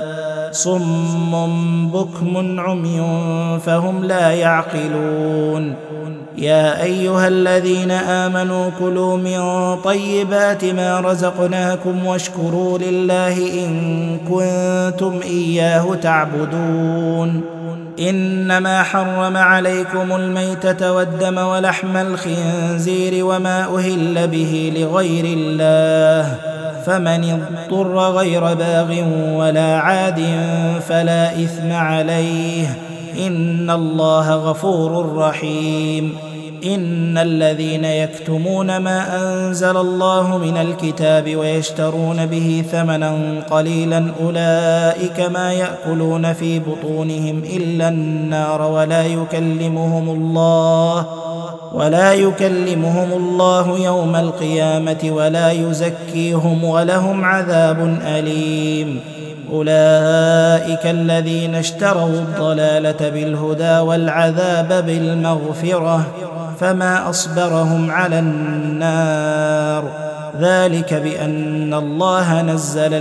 صم بكم عمي فهم لا يعقلون يا أيها الذين آمنوا كلوا من طيبات ما رزقناكم واشكروا لله إن كنتم إياه تعبدون إنما حرم عليكم الميتة والدم ولحم الخنزير وما أهل به لغير الله فمن اضطر غير باغ ولا عاد فلا إثم عليه إن الله غفور رحيم إن الذين يكتمون ما أنزل الله من الكتاب ويشترون به ثمنا قليلا أولئك ما يأكلون في بطونهم إلا النار ولا يكلمهم الله ولا يكلمهم الله يوم القيامة ولا يزكيهم ولهم عذاب أليم أولئك الذين اشتروا الضلالة بالهدى والعذاب بالمغفرة فما أصبرهم على النار ذلك بأن الله نزل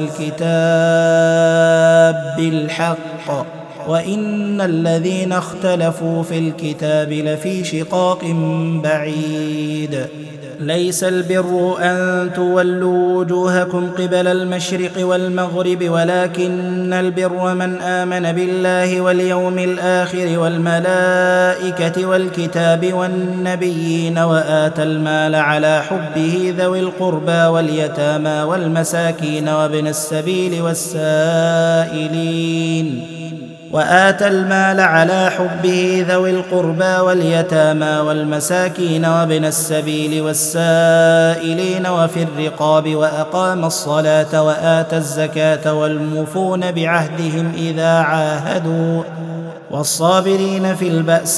الكتاب بالحق وإن الذين اختلفوا في الكتاب لفي شقاق بعيد ليس البر أن تولوا وجوهكم قبل المشرق والمغرب ولكن البر من آمن بالله واليوم الآخر والملائكة والكتاب والنبيين وآتى المال على حبه ذوي القربى واليتامى والمساكين وابن السبيل والسائلين وآتى المال على حبه ذوي القربى واليتامى والمساكين وابن السبيل والسائلين وفي الرقاب وأقام الصلاة وآتى الزكاة والموفون بعهدهم إذا عاهدوا والصابرين في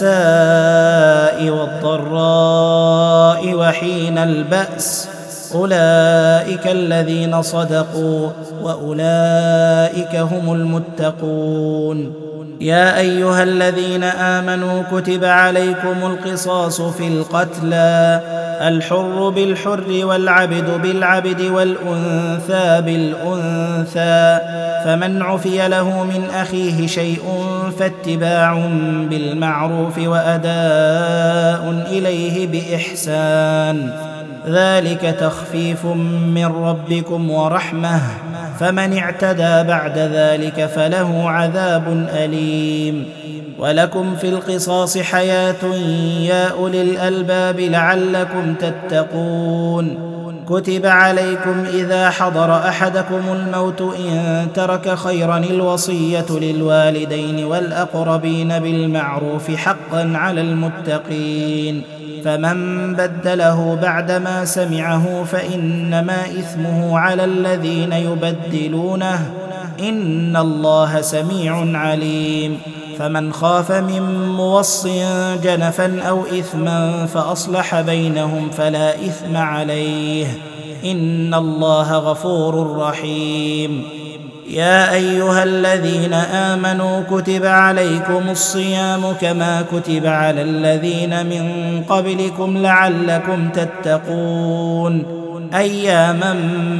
البأساء والضراء وحين البأس أولئك الذين صدقوا وأولئك هم المتقون يا أيها الذين آمنوا كتب عليكم القصاص في القتلى الحر بالحر والعبد بالعبد والأنثى بالأنثى فمن عفي له من أخيه شيء فاتباع بالمعروف وأداء إليه بإحسان ذلك تخفيف من ربكم ورحمة فمن اعتدى بعد ذلك فله عذاب أليم ولكم في القصاص حياة يا أولي الألباب لعلكم تتقون كتب عليكم إذا حضر أحدكم الموت إن ترك خيرا الوصية للوالدين والأقربين بالمعروف حقا على المتقين فمن بدله بعدما سمعه فإنما إثمه على الذين يبدلونه إن الله سميع عليم فمن خاف من موص جنفا أو إثما فأصلح بينهم فلا إثم عليه إن الله غفور رحيم يا أيها الذين آمنوا كتب عليكم الصيام كما كتب على الذين من قبلكم لعلكم تتقون أياما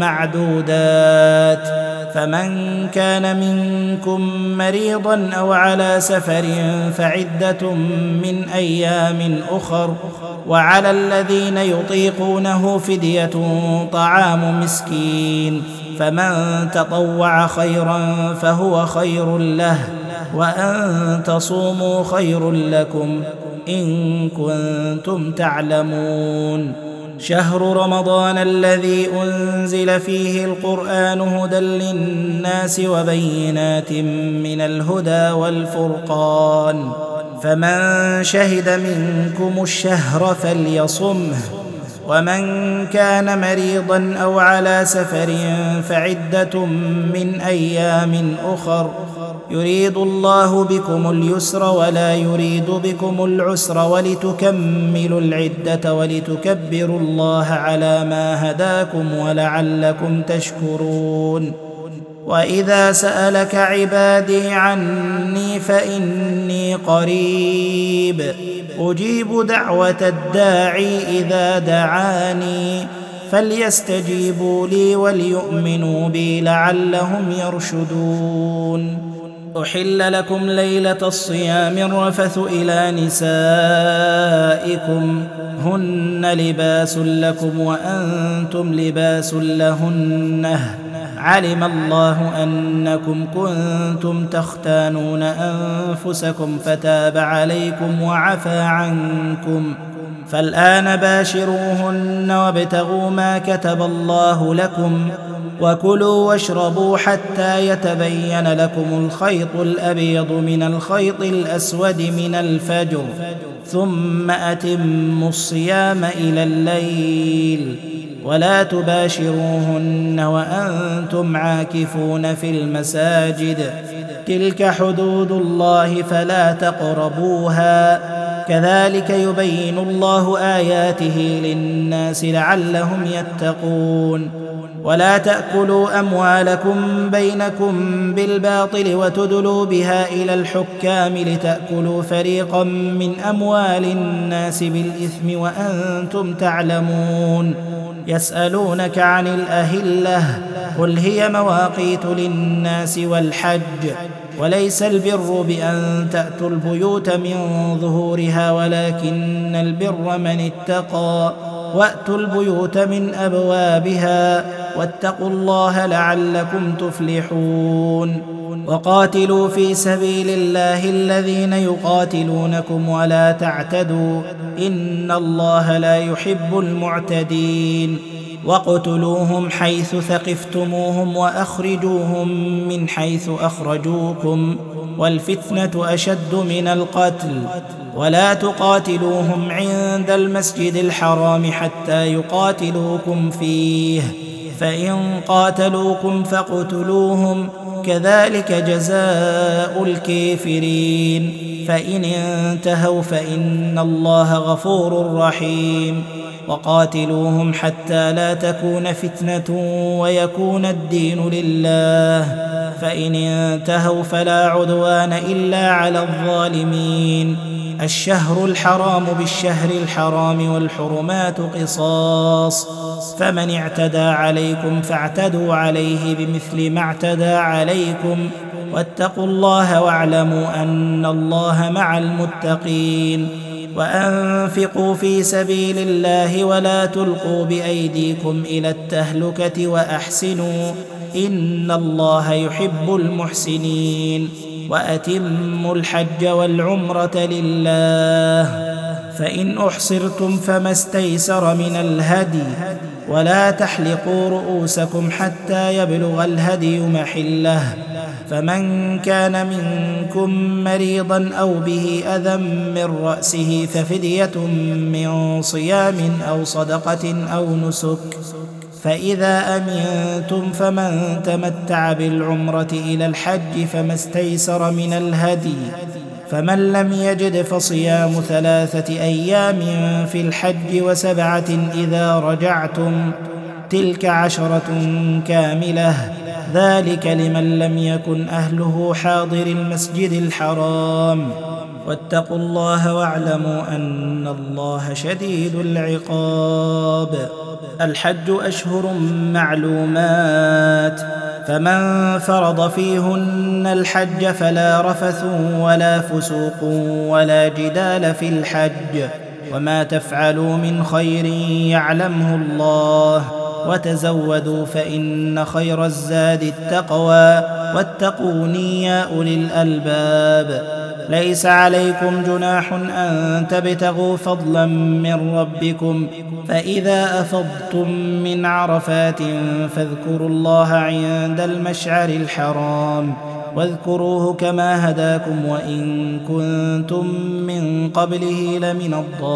معدودات فمن كان منكم مريضا أو على سفر فعدة من أيام أخر وعلى الذين يطيقونه فدية طعام مسكين فمن تطوع خيرا فهو خير له وأن تصوموا خير لكم إن كنتم تعلمون شهر رمضان الذي أنزل فيه القرآن هدى للناس وبينات من الهدى والفرقان فمن شهد منكم الشهر فليصمه، ومن كان مريضا أو على سفر فعدة من أيام أخر، يريد الله بكم اليسر ولا يريد بكم العسر، ولتكملوا العدة ولتكبروا الله على ما هداكم ولعلكم تشكرون. وإذا سألك عبادي عني فإني قريب أجيب دعوة الداعي إذا دعاني، فليستجيبوا لي وليؤمنوا بي لعلهم يرشدون. أحل لكم ليلة الصيام الرفث إلى نسائكم هن لباس لكم وأنتم لباس لهن، علم الله أنكم كنتم تختانون أنفسكم فتاب عليكم وعفى عنكم، فالآن باشروهن وابتغوا ما كتب الله لكم، وكلوا واشربوا حتى يتبين لكم الخيط الأبيض من الخيط الأسود من الفجر، ثم أتموا الصيام إلى الليل، ولا تباشروهن وأنتم عاكفون في المساجد، تلك حدود الله فلا تقربوها، كذلك يبين الله آياته للناس لعلهم يتقون. ولا تأكلوا أموالكم بينكم بالباطل وتدلوا بها إلى الحكام لتأكلوا فريقا من أموال الناس بالإثم وأنتم تعلمون. يسألونك عن الأهلة قل هي مواقيت للناس والحج، وليس البر بأن تأتوا البيوت من ظهورها ولكن البر من اتقى، وأتوا البيوت من أبوابها، واتقوا الله لعلكم تفلحون. وقاتلوا في سبيل الله الذين يقاتلونكم ولا تعتدوا إن الله لا يحب المعتدين. واقتلوهم حيث ثقفتموهم وأخرجوهم من حيث أخرجوكم، والفتنة أشد من القتل، ولا تقاتلوهم عند المسجد الحرام حتى يقاتلوكم فيه، فإن قاتلوكم فاقتلوهم، كذلك جزاء الكافرين، فإن انتهوا فإن الله غفور رحيم. وقاتلوهم حتى لا تكون فتنة ويكون الدين لله، فإن انتهوا فلا عدوان إلا على الظالمين. الشهر الحرام بالشهر الحرام والحرمات قصاص، فمن اعتدى عليكم فاعتدوا عليه بمثل ما اعتدى عليكم، واتقوا الله واعلموا أن الله مع المتقين. وأنفقوا في سبيل الله ولا تلقوا بأيديكم إلى التهلكة وأحسنوا إن الله يحب المحسنين. وأتموا الحج والعمرة لله، فإن أحصرتم فما استيسر من الهدي، ولا تحلقوا رؤوسكم حتى يبلغ الهدي محله، فمن كان منكم مريضا أو به أذى من رأسه ففدية من صيام أو صدقة أو نسك، فإذا أمنتم فمن تمتع بالعمرة إلى الحج فما استيسر من الهدي، فمن لم يجد فصيام ثلاثة أيام في الحج وسبعة إذا رجعتم، تلك عشرة كاملة، ذلك لمن لم يكن أهله حاضر المسجد الحرام. واتقوا الله واعلموا أن الله شديد العقاب. الحج أشهر معلومات، فمن فرض فيهن الحج فلا رفث ولا فسوق ولا جدال في الحج، وما تفعلوا من خير يعلمه الله، وتزودوا فإن خير الزاد التقوى، واتقون يا أولي الألباب. ليس عليكم جناح أن تبتغوا فضلا من ربكم، فإذا أفضتم من عرفات فاذكروا الله عند المشعر الحرام، واذكروه كما هداكم وإن كنتم من قبله لمن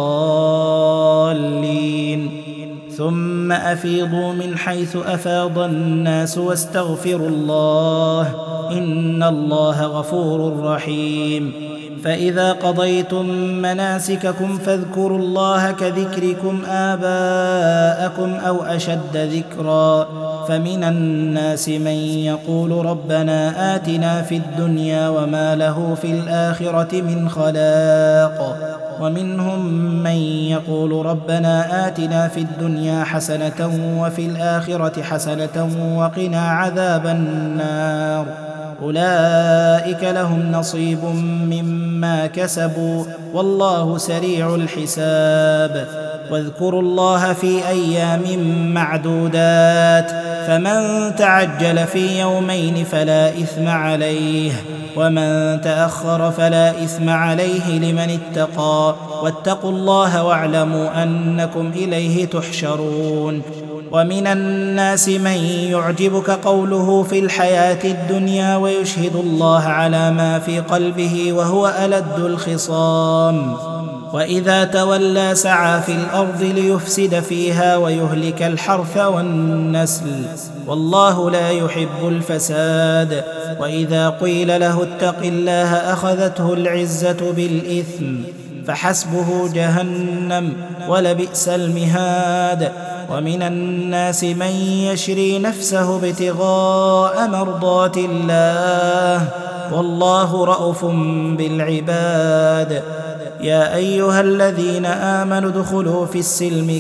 الضالين ثم أفيضوا من حيث أفاض الناس واستغفروا الله إن الله غفور رحيم فإذا قضيتم مناسككم فاذكروا الله كذكركم آباءكم أو أشد ذكرا فمن الناس من يقول ربنا آتنا في الدنيا وما له في الآخرة من خلاق ومنهم من يقول ربنا آتنا في الدنيا حسنة وفي الآخرة حسنة وقنا عذاب النار أولئك لهم نصيب مما كسبوا والله سريع الحساب واذكروا الله في أيام معدودات فمن تعجل في يومين فلا إثم عليه ومن تأخر فلا إثم عليه لمن اتقى واتقوا الله واعلموا أنكم إليه تحشرون ومن الناس من يعجبك قوله في الحياة الدنيا ويشهد الله على ما في قلبه وهو ألد الخصام وإذا تولى سعى في الأرض ليفسد فيها ويهلك الحرث والنسل والله لا يحب الفساد وإذا قيل له اتق الله أخذته العزة بالإثم فحسبه جهنم ولبئس المهاد ومن الناس من يشري نفسه ابتغاء مرضات الله والله رءوف بالعباد يا أيها الذين آمنوا ادخلوا في السلم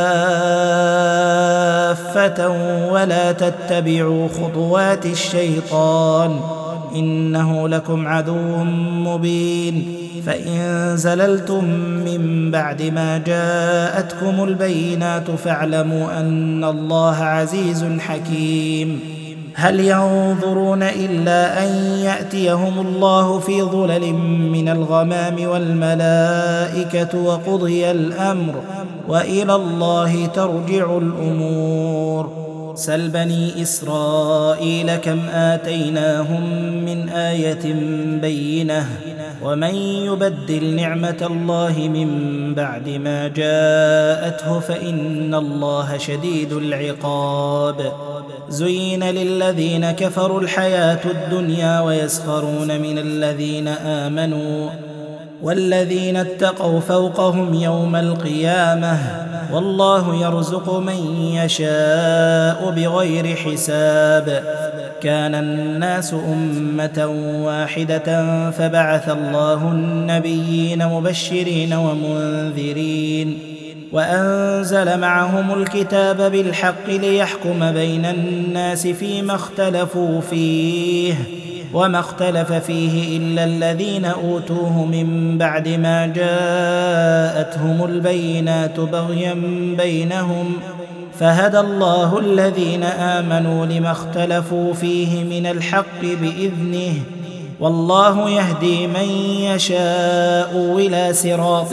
كافة ولا تتبعوا خطوات الشيطان إنه لكم عدو مبين فإن زللتم من بعد ما جاءتكم البينات فاعلموا أن الله عزيز حكيم هل ينظرون إلا أن يأتيهم الله في ظلل من الغمام والملائكة وقضي الأمر وإلى الله ترجع الأمور سل بني إسرائيل كم آتيناهم من آية بينة ومن يبدل نعمة الله من بعد ما جاءته فإن الله شديد العقاب زين للذين كفروا الحياة الدنيا ويسخرون من الذين آمنوا والذين اتقوا فوقهم يوم القيامة والله يرزق من يشاء بغير حساب كان الناس أمة واحدة فبعث الله النبيين مبشرين ومنذرين وأنزل معهم الكتاب بالحق ليحكم بين الناس فيما اختلفوا فيه وما اختلف فيه إلا الذين أوتوه من بعد ما جاءتهم البينات بغيا بينهم فهدى الله الذين آمنوا لما اختلفوا فيه من الحق بإذنه والله يهدي من يشاء إلى صراط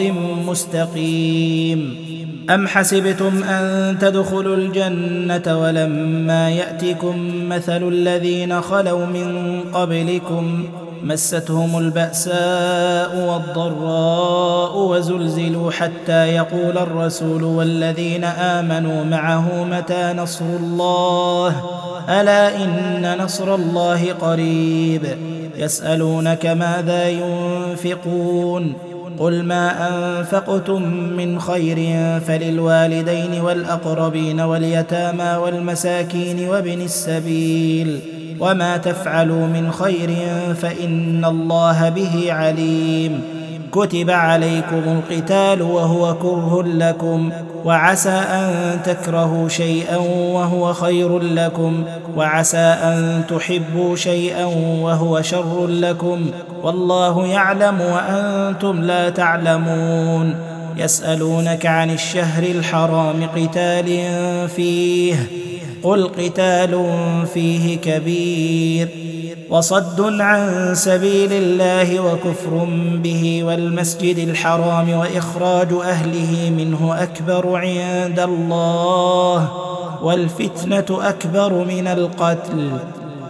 مستقيم أم حسبتم أن تدخلوا الجنة ولما يأتكم مثل الذين خلوا من قبلكم مستهم البأساء والضراء وزلزلوا حتى يقول الرسول والذين آمنوا معه متى نصر الله ألا إن نصر الله قريب يسألونك ماذا ينفقون قل ما أنفقتم من خير فللوالدين والأقربين واليتامى والمساكين وابن السبيل وما تفعلوا من خير فإن الله به عليم كتب عليكم القتال وهو كره لكم وعسى أن تكرهوا شيئا وهو خير لكم وعسى أن تحبوا شيئا وهو شر لكم والله يعلم وأنتم لا تعلمون يسألونك عن الشهر الحرام قتال فيه قل قتال فيه كبير وصد عن سبيل الله وكفر به والمسجد الحرام وإخراج أهله منه أكبر عند الله والفتنة أكبر من القتل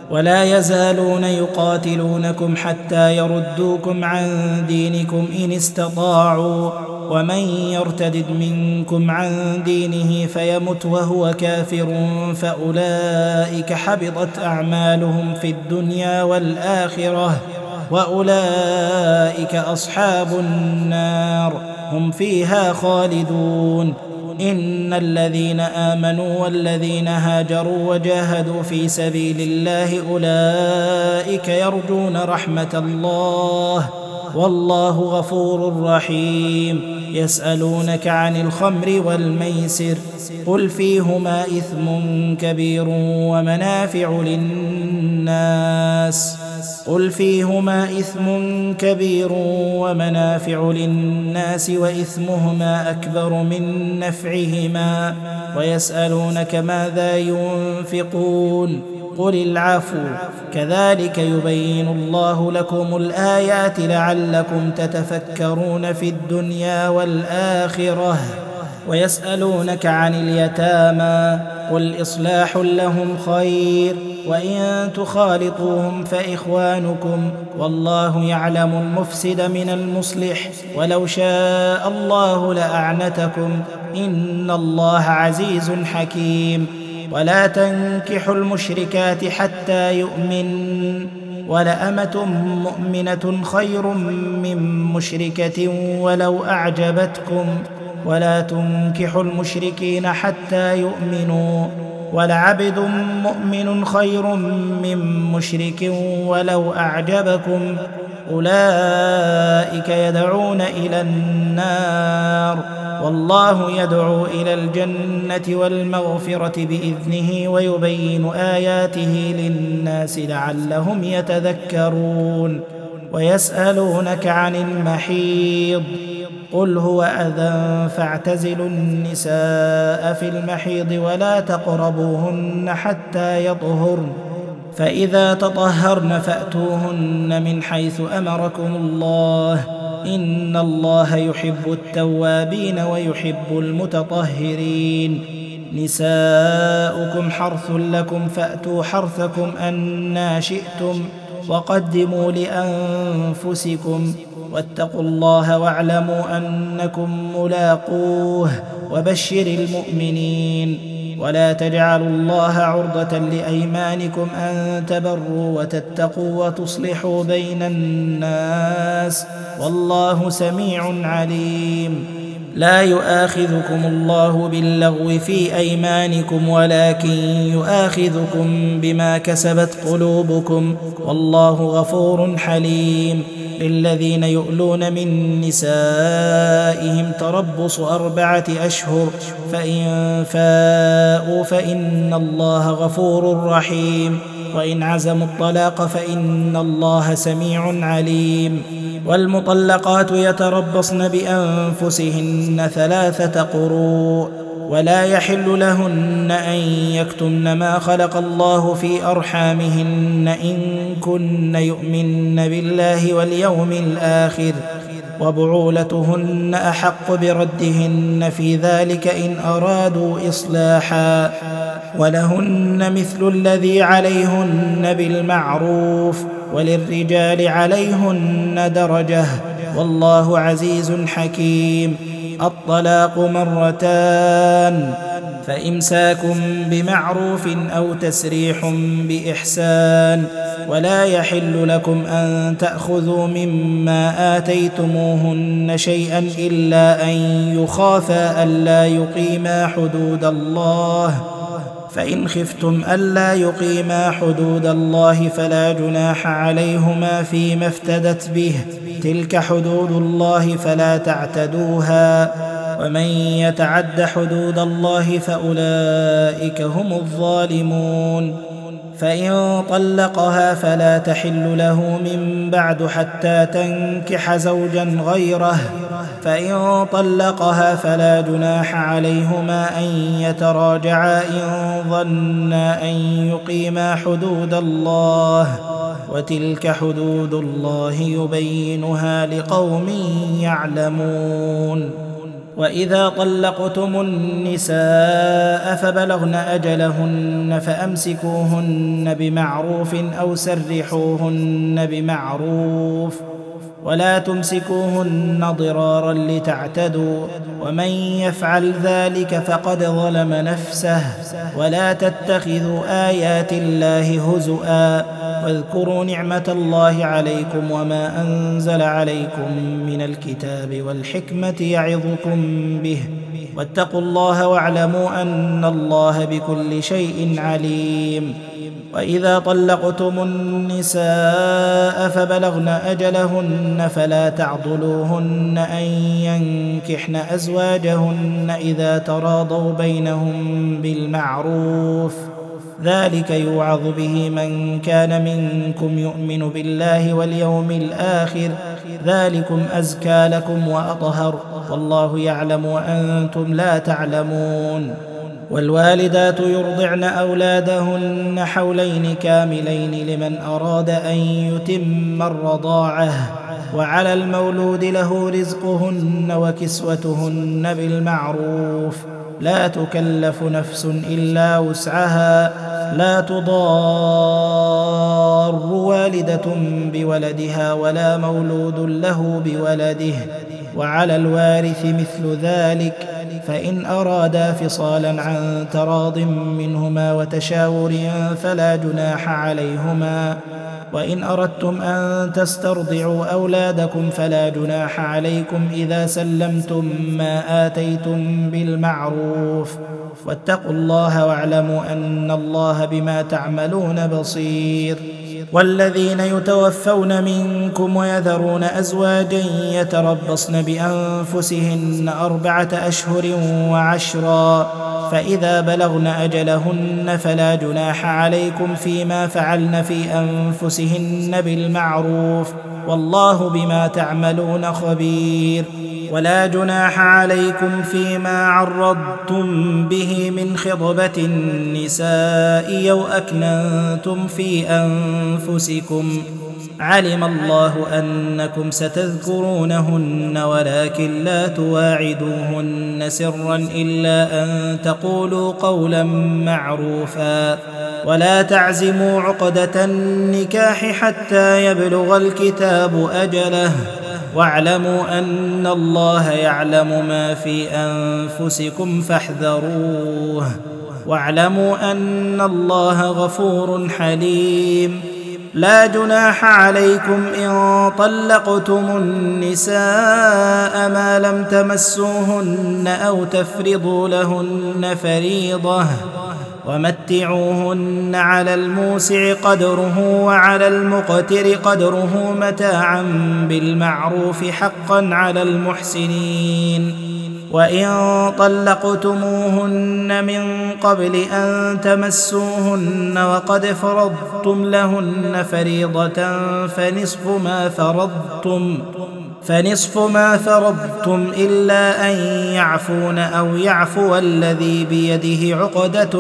ولا يزالون يقاتلونكم حتى يردوكم عن دينكم إن استطاعوا ومن يرتد منكم عن دينه فيمت وهو كافر فأولئك حبطت أعمالهم في الدنيا والآخرة وأولئك أصحاب النار هم فيها خالدون. إن الذين آمنوا والذين هاجروا وجاهدوا في سبيل الله أولئك يرجون رحمة الله والله غفور رحيم. يسألونك عن الخمر والميسر قل فيهما إثم كبير ومنافع للناس قل فيهما إثم كبير ومنافع للناس وإثمهما أكبر من نفعهما ويسألونك ماذا ينفقون قل العفو كذلك يبين الله لكم الآيات لعلكم تتفكرون في الدنيا والآخرة. ويسألونك عن اليتامى قل إصلاح لهم خير وإن تخالطوهم فإخوانكم والله يعلم المفسد من المصلح ولو شاء الله لأعنتكم إن الله عزيز حكيم. ولا تنكحوا المشركات حتى يؤمن ولأمة مؤمنة خير من مشركة ولو أعجبتكم ولا تنكحوا المشركين حتى يؤمنوا ولعبد مؤمن خير من مشرك ولو أعجبكم أولئك يدعون إلى النار والله يدعو إلى الجنة والمغفرة بإذنه ويبين آياته للناس لعلهم يتذكرون. ويسألونك عن المحيض قل هو أذى فاعتزلوا النساء في المحيض ولا تقربوهن حتى يطهرن فإذا تطهرن فأتوهن من حيث أمركم الله إن الله يحب التوابين ويحب المتطهرين. نساؤكم حرث لكم فأتوا حرثكم أنى شئتم وقدموا لأنفسكم واتقوا الله واعلموا أنكم ملاقوه وبشر المؤمنين. ولا تجعلوا الله عرضة لأيمانكم أن تبروا وتتقوا وتصلحوا بين الناس والله سميع عليم. لا يؤاخذكم الله باللغو في أيمانكم ولكن يؤاخذكم بما كسبت قلوبكم والله غفور حليم. للذين يؤلون من نسائهم تربص أربعة أشهر فإن فاءوا فإن الله غفور رحيم وإن عزموا الطلاق فإن الله سميع عليم. والمطلقات يتربصن بأنفسهن ثلاثة قروء ولا يحل لهن أن يكتمن ما خلق الله في أرحامهن إن كن يؤمن بالله واليوم الآخر وبعولتهن أحق بردهن في ذلك إن أرادوا إصلاحا ولهن مثل الذي عليهن بالمعروف وللرجال عليهن درجة والله عزيز حكيم. الطلاق مرتان فإمساك بمعروف أو تسريح بإحسان ولا يحل لكم أن تأخذوا مما آتيتموهن شيئا إلا أن يخافا ألا يقيما حدود الله فإن خفتم ألا يقيما حدود الله فلا جناح عليهما فيما افتدت به تلك حدود الله فلا تعتدوها ومن يتعد حدود الله فأولئك هم الظالمون. فإن طلقها فلا تحل له من بعد حتى تنكح زوجا غيره فإن طلقها فلا جناح عليهما أن يتراجعا إن ظنا أن يقيما حدود الله وتلك حدود الله يبينها لقوم يعلمون. وإذا طلقتم النساء فبلغن أجلهن فأمسكوهن بمعروف أو سرحوهن بمعروف ولا تمسكوهن ضرارا لتعتدوا ومن يفعل ذلك فقد ظلم نفسه ولا تتخذوا آيات الله هزؤا واذكروا نعمة الله عليكم وما أنزل عليكم من الكتاب والحكمة يعظكم به واتقوا الله واعلموا أن الله بكل شيء عليم. وإذا طلقتم النساء فبلغن أجلهن فلا تعضلوهن أن ينكحن أزواجهن إذا تراضوا بينهم بالمعروف ذلك يوعظ به من كان منكم يؤمن بالله واليوم الآخر ذلكم أزكى لكم وأطهر والله يعلم وأنتم لا تعلمون. والوالدات يرضعن أولادهن حولين كاملين لمن أراد أن يتم الرضاعة وعلى المولود له رزقهن وكسوتهن بالمعروف لا تكلف نفس إلا وسعها لا تضار والدة بولدها ولا مولود له بولده وعلى الوارث مثل ذلك فإن أرادا فصالا عن تراض منهما وتشاور فلا جناح عليهما وإن أردتم أن تسترضعوا أولادكم فلا جناح عليكم إذا سلمتم ما آتيتم بالمعروف واتقوا الله واعلموا أن الله بما تعملون بصير. والذين يتوفون منكم ويذرون أزواجا يتربصن بأنفسهن أربعة أشهر وعشرا فإذا بلغن أجلهن فلا جناح عليكم فيما فعلن في أنفسهن بالمعروف والله بما تعملون خبير. ولا جناح عليكم فيما عرضتم به من خطبة النساء أو أكننتم في أنفسكم علم الله أنكم ستذكرونهن ولكن لا تواعدوهن سرا إلا أن تقولوا قولا معروفا ولا تعزموا عقدة النكاح حتى يبلغ الكتاب أجله واعلموا أن الله يعلم ما في أنفسكم فاحذروه واعلموا أن الله غفور حليم. لا جناح عليكم إن طلقتم النساء ما لم تمسوهن أو تفرضوا لهن فريضة ومتعوهن على الموسع قدره وعلى المقتر قدره متاعا بالمعروف حقا على المحسنين. وإن طلقتموهن من قبل أن تمسوهن وقد فرضتم لهن فريضة فنصف ما فرضتم فنصف ما فرضتم إلا أن يعفون أو يعفو الذي بيده عقدة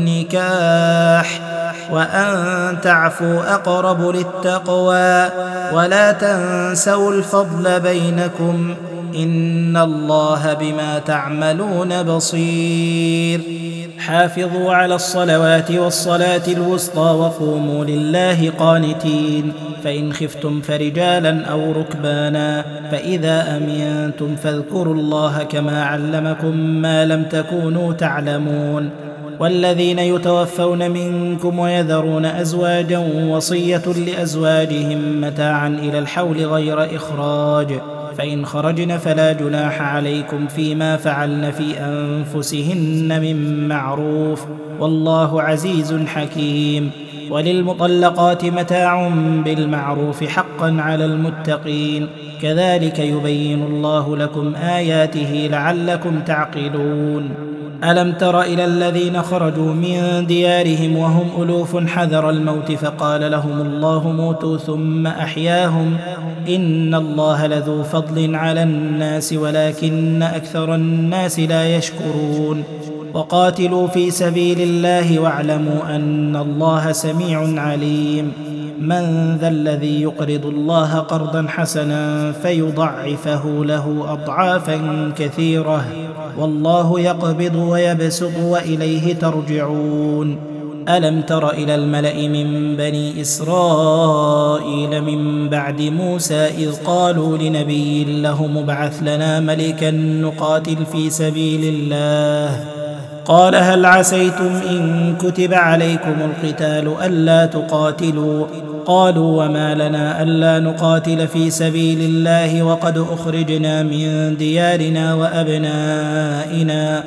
النكاح وأن تعفوا أقرب للتقوى ولا تنسوا الفضل بينكم إن الله بما تعملون بصير. حافظوا على الصلوات والصلاة الوسطى وقوموا لله قانتين فإن خفتم فرجالا أو ركبانا فإذا أمنتم فاذكروا الله كما علمكم ما لم تكونوا تعلمون. والذين يتوفون منكم ويذرون أزواجا وصية لأزواجهم متاعا إلى الحول غير إخراج فإن خرجن فلا جناح عليكم فيما فعلن في أنفسهن من معروف والله عزيز حكيم. وللمطلقات متاع بالمعروف حقا على المتقين كذلك يبين الله لكم آياته لعلكم تعقلون. ألم تر إلى الذين خرجوا من ديارهم وهم ألوف حذر الموت فقال لهم الله موتوا ثم أحياهم إن الله لذو فضل على الناس ولكن أكثر الناس لا يشكرون. وقاتلوا في سبيل الله واعلموا أن الله سميع عليم. من ذا الذي يقرض الله قرضا حسنا فيضعفه له أضعافا كثيرة والله يقبض ويبسط وإليه ترجعون. ألم تر إلى الملأ من بني إسرائيل من بعد موسى إذ قالوا لنبي له ابعث لنا ملكا نقاتل في سبيل الله قال هل عسيتم إن كتب عليكم القتال ألا تقاتلوا قالوا وما لنا ألا نقاتل في سبيل الله وقد أخرجنا من ديارنا وأبنائنا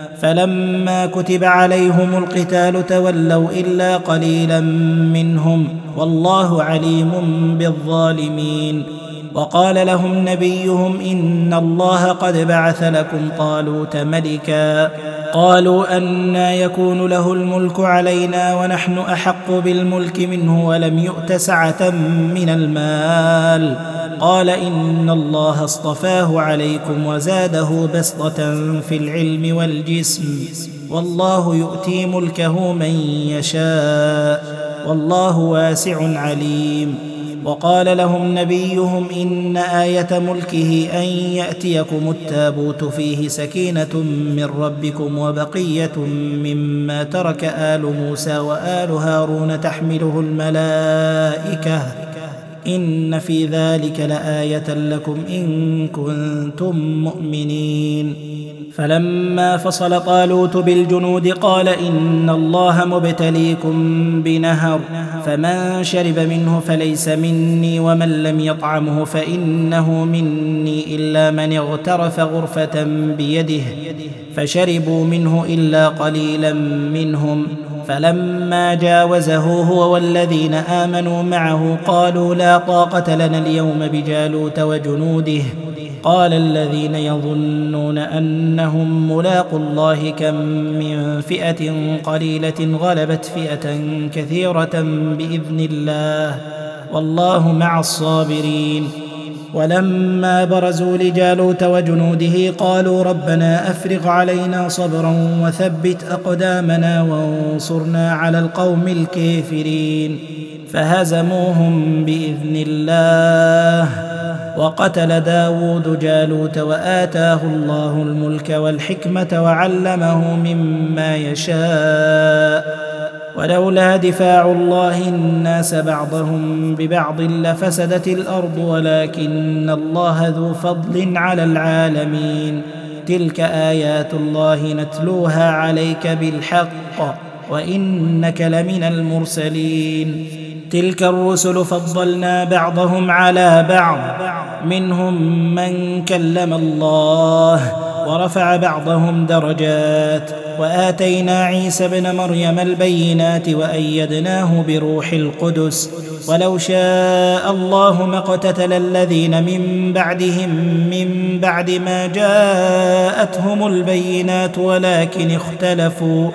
فلما كتب عليهم القتال تولوا إلا قليلا منهم والله عليم بالظالمين. وقال لهم نبيهم إن الله قد بعث لكم طالوت ملكا قالوا أنى يكون له الملك علينا ونحن أحق بالملك منه ولم يؤت سعة من المال قال إن الله اصطفاه عليكم وزاده بسطة في العلم والجسم والله يؤتي ملكه من يشاء والله واسع عليم. وقال لهم نبيهم إن آية ملكه أن يأتيكم التابوت فيه سكينة من ربكم وبقية مما ترك آل موسى وآل هارون تحمله الملائكة إن في ذلك لآية لكم إن كنتم مؤمنين. فلما فصل طالوت بالجنود قال إن الله مبتليكم بنهر فمن شرب منه فليس مني ومن لم يطعمه فإنه مني إلا من اغترف غرفة بيده فشربوا منه إلا قليلا منهم. فلما جاوزه هو والذين آمنوا معه قالوا لا طاقة لنا اليوم بجالوت وجنوده قال الذين يظنون أنهم ملاقوا الله كم من فئة قليلة غلبت فئة كثيرة بإذن الله والله مع الصابرين. ولما برزوا لجالوت وجنوده قالوا ربنا أفرغ علينا صبرا وثبت أقدامنا وانصرنا على القوم الكافرين فهزموهم بإذن الله. وقتل داود جالوت وآتاه الله الملك والحكمة وعلمه مما يشاء ولولا دفاع الله الناس بعضهم ببعض لفسدت الأرض ولكن الله ذو فضل على العالمين. تلك آيات الله نتلوها عليك بالحق وإنك لمن المرسلين. تلك الرسل فضلنا بعضهم على بعض منهم من كلم الله ورفع بعضهم درجات وآتينا عيسى ابن مريم البينات وأيدناه بروح القدس ولو شاء الله ما اقتتل الذين من بعدهم من بعد ما جاءتهم البينات ولكن اختلفوا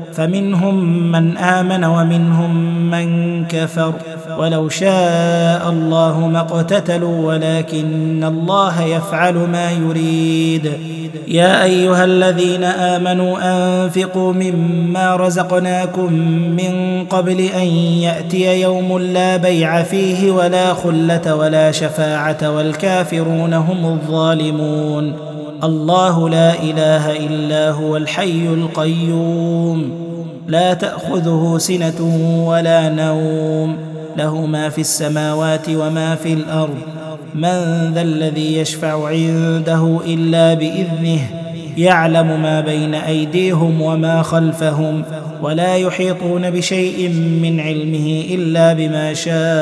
فمنهم من آمن ومنهم من كفر ولو شاء الله ما اقتتلوا ولكن الله يفعل ما يريد. يا أيها الذين آمنوا أنفقوا مما رزقناكم من قبل أن يأتي يوم لا بيع فيه ولا خلة ولا شفاعة والكافرون هم الظالمون. الله لا إله إلا هو الحي القيوم لا تأخذه سنة ولا نوم له ما في السماوات وما في الأرض من ذا الذي يشفع عنده إلا بإذنه يعلم ما بين أيديهم وما خلفهم ولا يحيطون بشيء من علمه إلا بما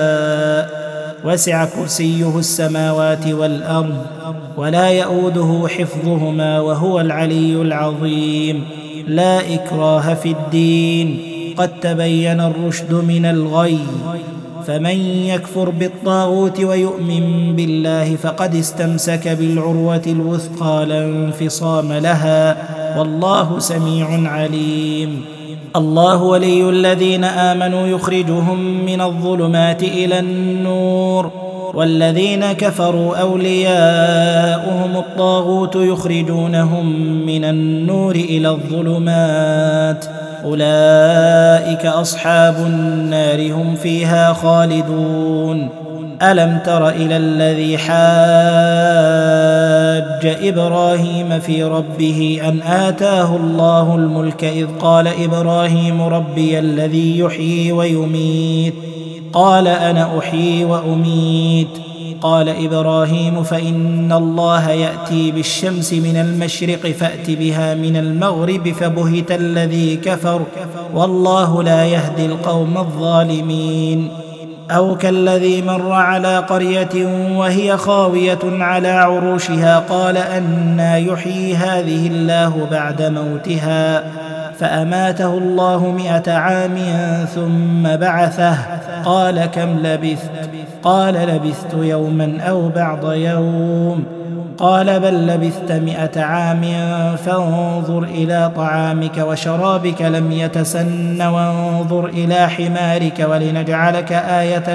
شاء وسع كرسيه السماوات والأرض ولا يؤوده حفظهما وهو العلي العظيم. لا إكراه في الدين قد تبين الرشد من الغي فمن يكفر بالطاغوت ويؤمن بالله فقد استمسك بالعروة الوثقى لا انفصام لها والله سميع عليم. الله ولي الذين آمنوا يخرجهم من الظلمات إلى النور والذين كفروا أولياؤهم الطاغوت يخرجونهم من النور إلى الظلمات أولئك أصحاب النار هم فيها خالدون. ألم تر إلى الذي حاج إبراهيم في ربه أن آتاه الله الملك إذ قال إبراهيم ربي الذي يحيي ويميت قال أنا أحيي وأميت قال إبراهيم فإن الله يأتي بالشمس من المشرق فأت بها من المغرب فبهت الذي كفر والله لا يهدي القوم الظالمين. أو كالذي مر على قرية وهي خاوية على عروشها قال أنى يحيي هذه الله بعد موتها فأماته الله مئة عام ثم بعثه قال كم لبثت قال لبثت يوما أو بعض يوم قال بل لبثت مئة عام فانظر إلى طعامك وشرابك لم يتسن وانظر إلى حمارك ولنجعلك آية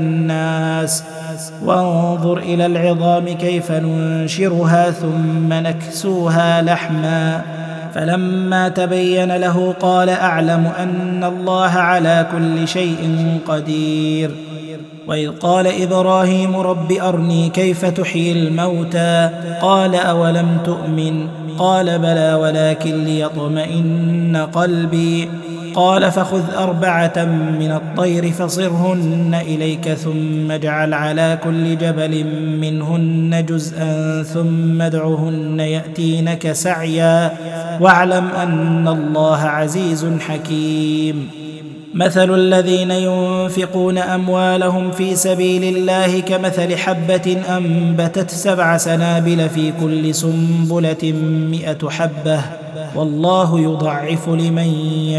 للناس وانظر إلى العظام كيف ننشرها ثم نكسوها لحما فلما تبين له قال أعلم أن الله على كل شيء قدير. وإذ قال إبراهيم رب أرني كيف تحيي الموتى قال أولم تؤمن قال بلى ولكن ليطمئن قلبي قال فخذ أربعة من الطير فصرهن إليك ثم اجعل على كل جبل منهن جزءا ثم ادعهن يأتينك سعيا واعلم أن الله عزيز حكيم. مثل الذين ينفقون أموالهم في سبيل الله كمثل حبة أنبتت سبع سنابل في كل سنبلة مئة حبة والله يضعف لمن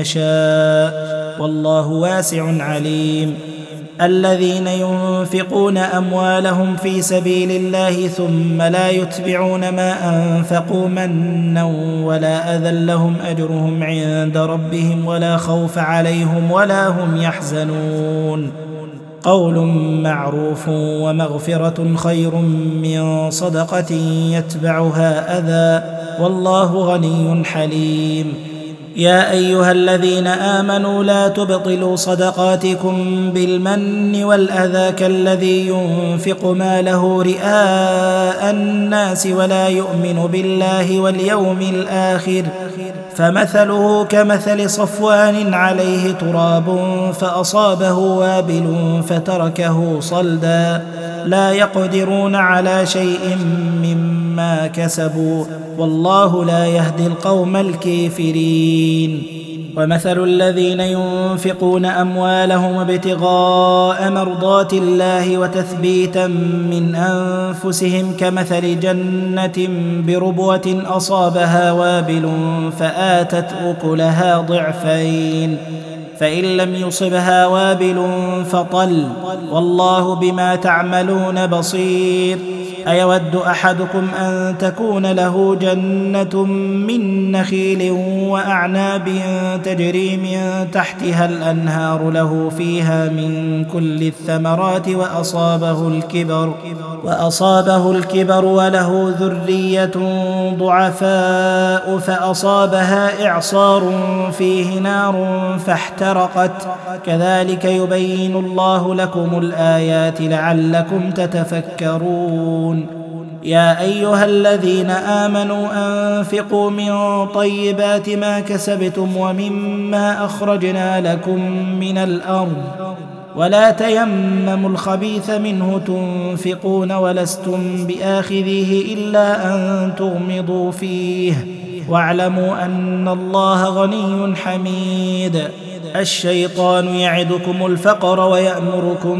يشاء والله واسع عليم. الذين ينفقون أموالهم في سبيل الله ثم لا يتبعون ما أنفقوا منا ولا أذى لهم أجرهم عند ربهم ولا خوف عليهم ولا هم يحزنون. قول معروف ومغفرة خير من صدقة يتبعها أذى والله غني حليم. يا أيها الذين آمنوا لا تبطلوا صدقاتكم بالمن والأذى كالذي ينفق ماله رئاء الناس ولا يؤمن بالله واليوم الآخر فمثله كمثل صفوان عليه تراب فأصابه وابل فتركه صلدا لا يقدرون على شيء مما كسبوا والله لا يهدي القوم الكافرين. ومثل الذين ينفقون أموالهم ابتغاء مرضات الله وتثبيتا من أنفسهم كمثل جنة بربوة أصابها وابل فآتت أكلها ضعفين فإن لم يصبها وابل فطل والله بما تعملون بصير. أيود أحدكم أن تكون له جنة من نخيل وأعناب تجري من تحتها الأنهار له فيها من كل الثمرات وأصابه الكبر وأصابه الكبر وله ذرية ضعفاء فأصابها إعصار فيه نار فاحترقت كذلك يبين الله لكم الآيات لعلكم تتفكرون. يا أيها الذين آمنوا أنفقوا من طيبات ما كسبتم ومما أخرجنا لكم من الأرض ولا تيمموا الخبيث منه تنفقون ولستم بآخذيه إلا أن تغمضوا فيه واعلموا أن الله غني حميد. الشيطان يعدكم الفقر ويأمركم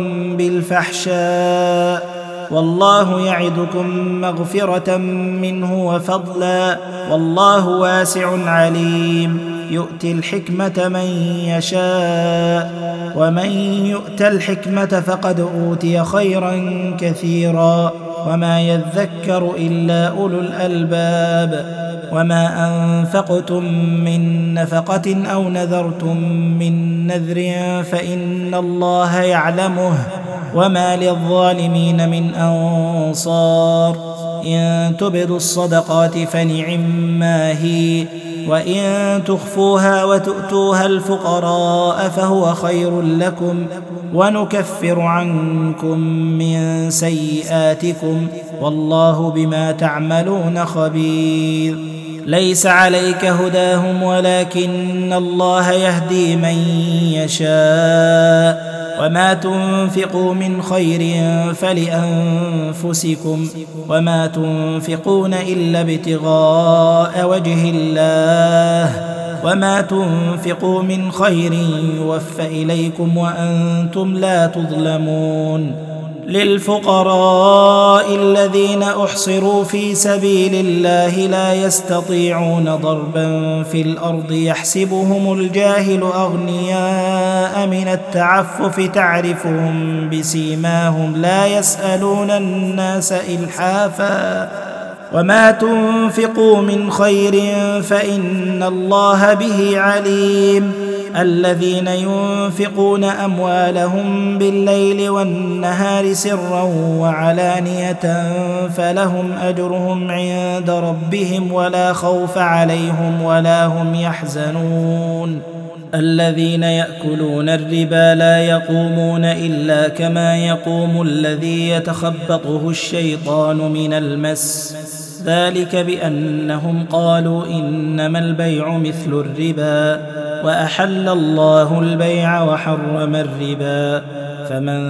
بالفحشاء والله يعدكم مغفرة منه وفضلا والله واسع عليم. يؤتي الحكمة من يشاء ومن يؤت الحكمة فقد أوتي خيرا كثيرا وما يذكر إلا أولو الألباب. وما أنفقتم من نفقة أو نذرتم من نذر فإن الله يعلمه وما للظالمين من أنصار. إن تبدوا الصدقات فنعما هي وإن تخفوها وتؤتوها الفقراء فهو خير لكم ونكفر عنكم من سيئاتكم والله بما تعملون خبير. ليس عليك هداهم ولكن الله يهدي من يشاء وما تنفقوا من خير فلأنفسكم وما تنفقون إلا ابتغاء وجه الله وما تنفقوا من خير يوفى إليكم وأنتم لا تظلمون. للفقراء الذين أحصروا في سبيل الله لا يستطيعون ضربا في الأرض يحسبهم الجاهل أغنياء من التعفف تعرفهم بسيماهم لا يسألون الناس إلحافا وما تنفقوا من خير فإن الله به عليم. الذين ينفقون أموالهم بالليل والنهار سرا وعلانية فلهم أجرهم عند ربهم ولا خوف عليهم ولا هم يحزنون. الذين يأكلون الربا لا يقومون إلا كما يقوم الذي يتخبطه الشيطان من المس ذلك بأنهم قالوا إنما البيع مثل الربا وأحل الله البيع وحرم الربا. فمن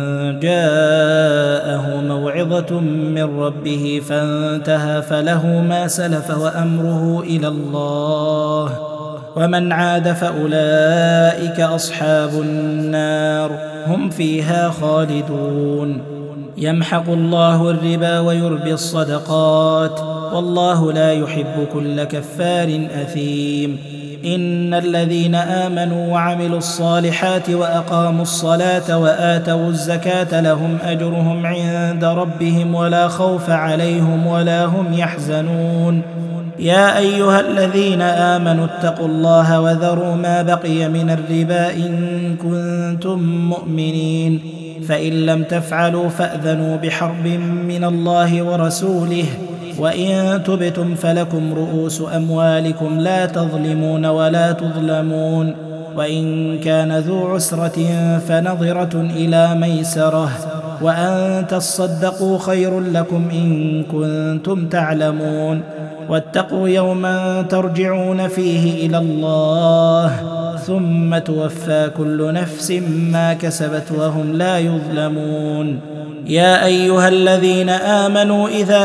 جاءه موعظة من ربه فانتهى فله ما سلف وأمره إلى الله ومن عاد فأولئك أصحاب النار هم فيها خالدون. يمحق الله الربا ويربي الصدقات والله لا يحب كل كفار أثيم. إن الذين آمنوا وعملوا الصالحات وأقاموا الصلاة وآتوا الزكاة لهم أجرهم عند ربهم ولا خوف عليهم ولا هم يحزنون. يا أيها الذين آمنوا اتقوا الله وذروا ما بقي من الربا إن كنتم مؤمنين فإن لم تفعلوا فأذنوا بحرب من الله ورسوله وإن تبتم فلكم رؤوس أموالكم لا تظلمون ولا تظلمون. وإن كان ذو عسرة فنظرة إلى ميسرة وأن تصدقوا خير لكم إن كنتم تعلمون. واتقوا يوما ترجعون فيه إلى الله ثم توفى كل نفس ما كسبت وهم لا يظلمون. يا أيها الذين آمنوا إذا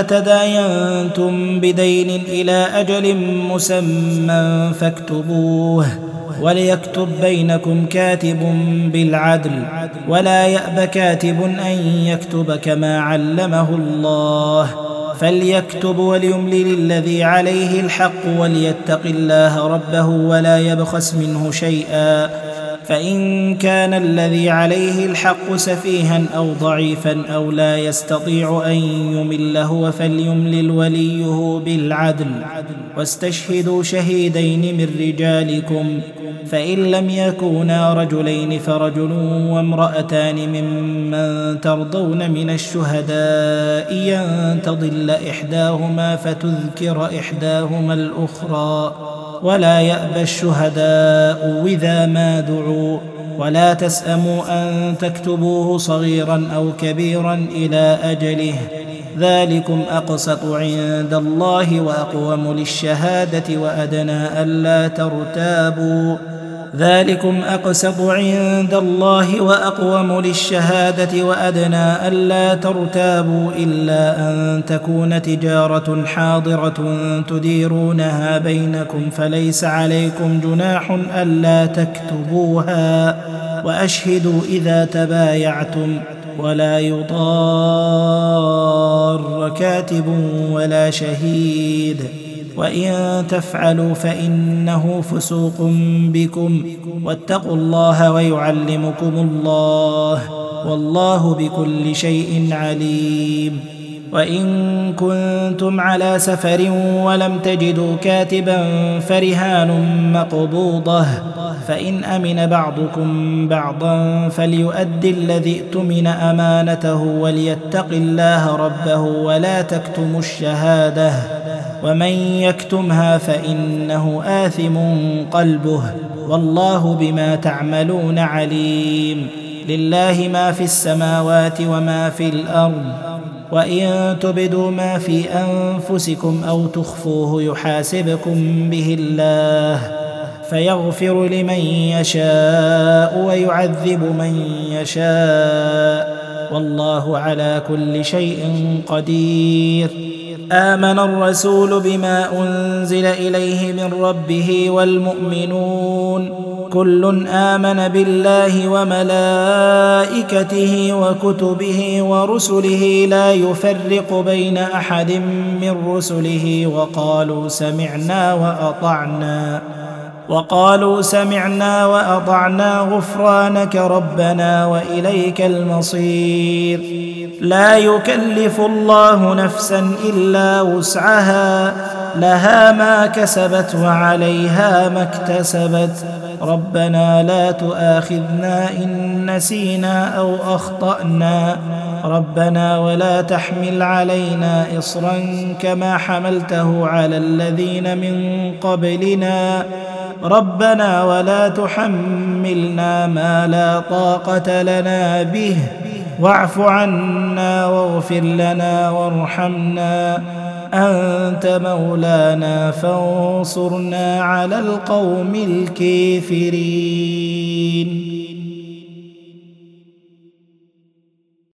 تداينتم بدين إلى أجل مسمى فاكتبوه وليكتب بينكم كاتب بالعدل ولا يأب كاتب أن يكتب كما علمه الله فليكتب وليملل الذي عليه الحق وليتق الله ربه ولا يبخس منه شيئا فإن كان الذي عليه الحق سفيها أو ضعيفا أو لا يستطيع أن يمل هو فليملل وليه بالعدل واستشهدوا شهيدين من رجالكم فإن لم يكونا رجلين فرجل وامرأتان ممن ترضون من الشهداء أن تضل إحداهما فتذكر إحداهما الأخرى ولا يأبى الشهداء إذا ما دعوا ولا تسأموا أن تكتبوه صغيرا أو كبيرا إلى أجله ذلكم أقسط عند الله وأقوم للشهادة وأدنى ألا ترتابوا ذلكم أقسط عند الله وأقوم للشهادة وأدنى ألا ترتابوا إلا أن تكون تجارة حاضرة تديرونها بينكم فليس عليكم جناح ألا تكتبوها وأشهدوا إذا تبايعتم ولا يضار كاتب ولا شهيد وإن تفعلوا فإنه فسوق بكم واتقوا الله ويعلمكم الله والله بكل شيء عليم. وإن كنتم على سفر ولم تجدوا كاتبا فرهان مقبوضة فإن أمن بعضكم بعضا فليؤد الذي اؤتمن أمانته وليتق الله ربه ولا تكتموا الشهادة ومن يكتمها فإنه آثم قلبه والله بما تعملون عليم. لله ما في السماوات وما في الأرض وإن تبدوا ما في أنفسكم أو تخفوه يحاسبكم به الله فيغفر لمن يشاء ويعذب من يشاء والله على كل شيء قدير. آمن الرسول بما أنزل إليه من ربه والمؤمنون كل آمن بالله وملائكته وكتبه ورسله لا يفرق بين أحد من رسله وقالوا سمعنا وأطعنا وقالوا سمعنا وأطعنا غفرانك ربنا وإليك المصير. لا يكلف الله نفسا إلا وسعها لها ما كسبت وعليها ما اكتسبت ربنا لا تؤاخذنا إن نسينا أو أخطأنا ربنا ولا تحمل علينا إصرا كما حملته على الذين من قبلنا ربنا ولا تحملنا ما لا طاقة لنا به واعف عنا واغفر لنا وارحمنا أنت مولانا فانصرنا على القوم الكافرين.